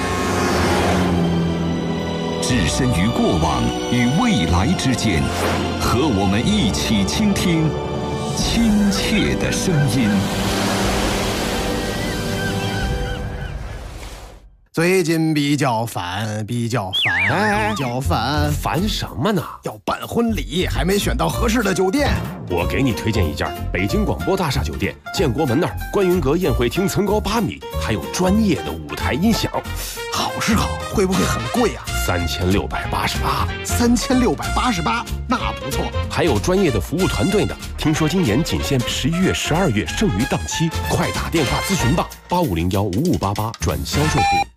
置身于过往与未来之间，和我们一起倾听亲切的声音。 最近比较烦， 烦什么呢？ 要办婚礼，还没选到合适的酒店。 我给你推荐一家北京广播大厦酒店，建国门那儿观云阁宴会厅层高8米，还有专业的舞台音响。 好是好，会不会很贵啊 ？3688。 3688，那不错。 还有专业的服务团队呢。听说今年仅限11月、12月剩余档期，快打电话咨询吧，85015588转销售部。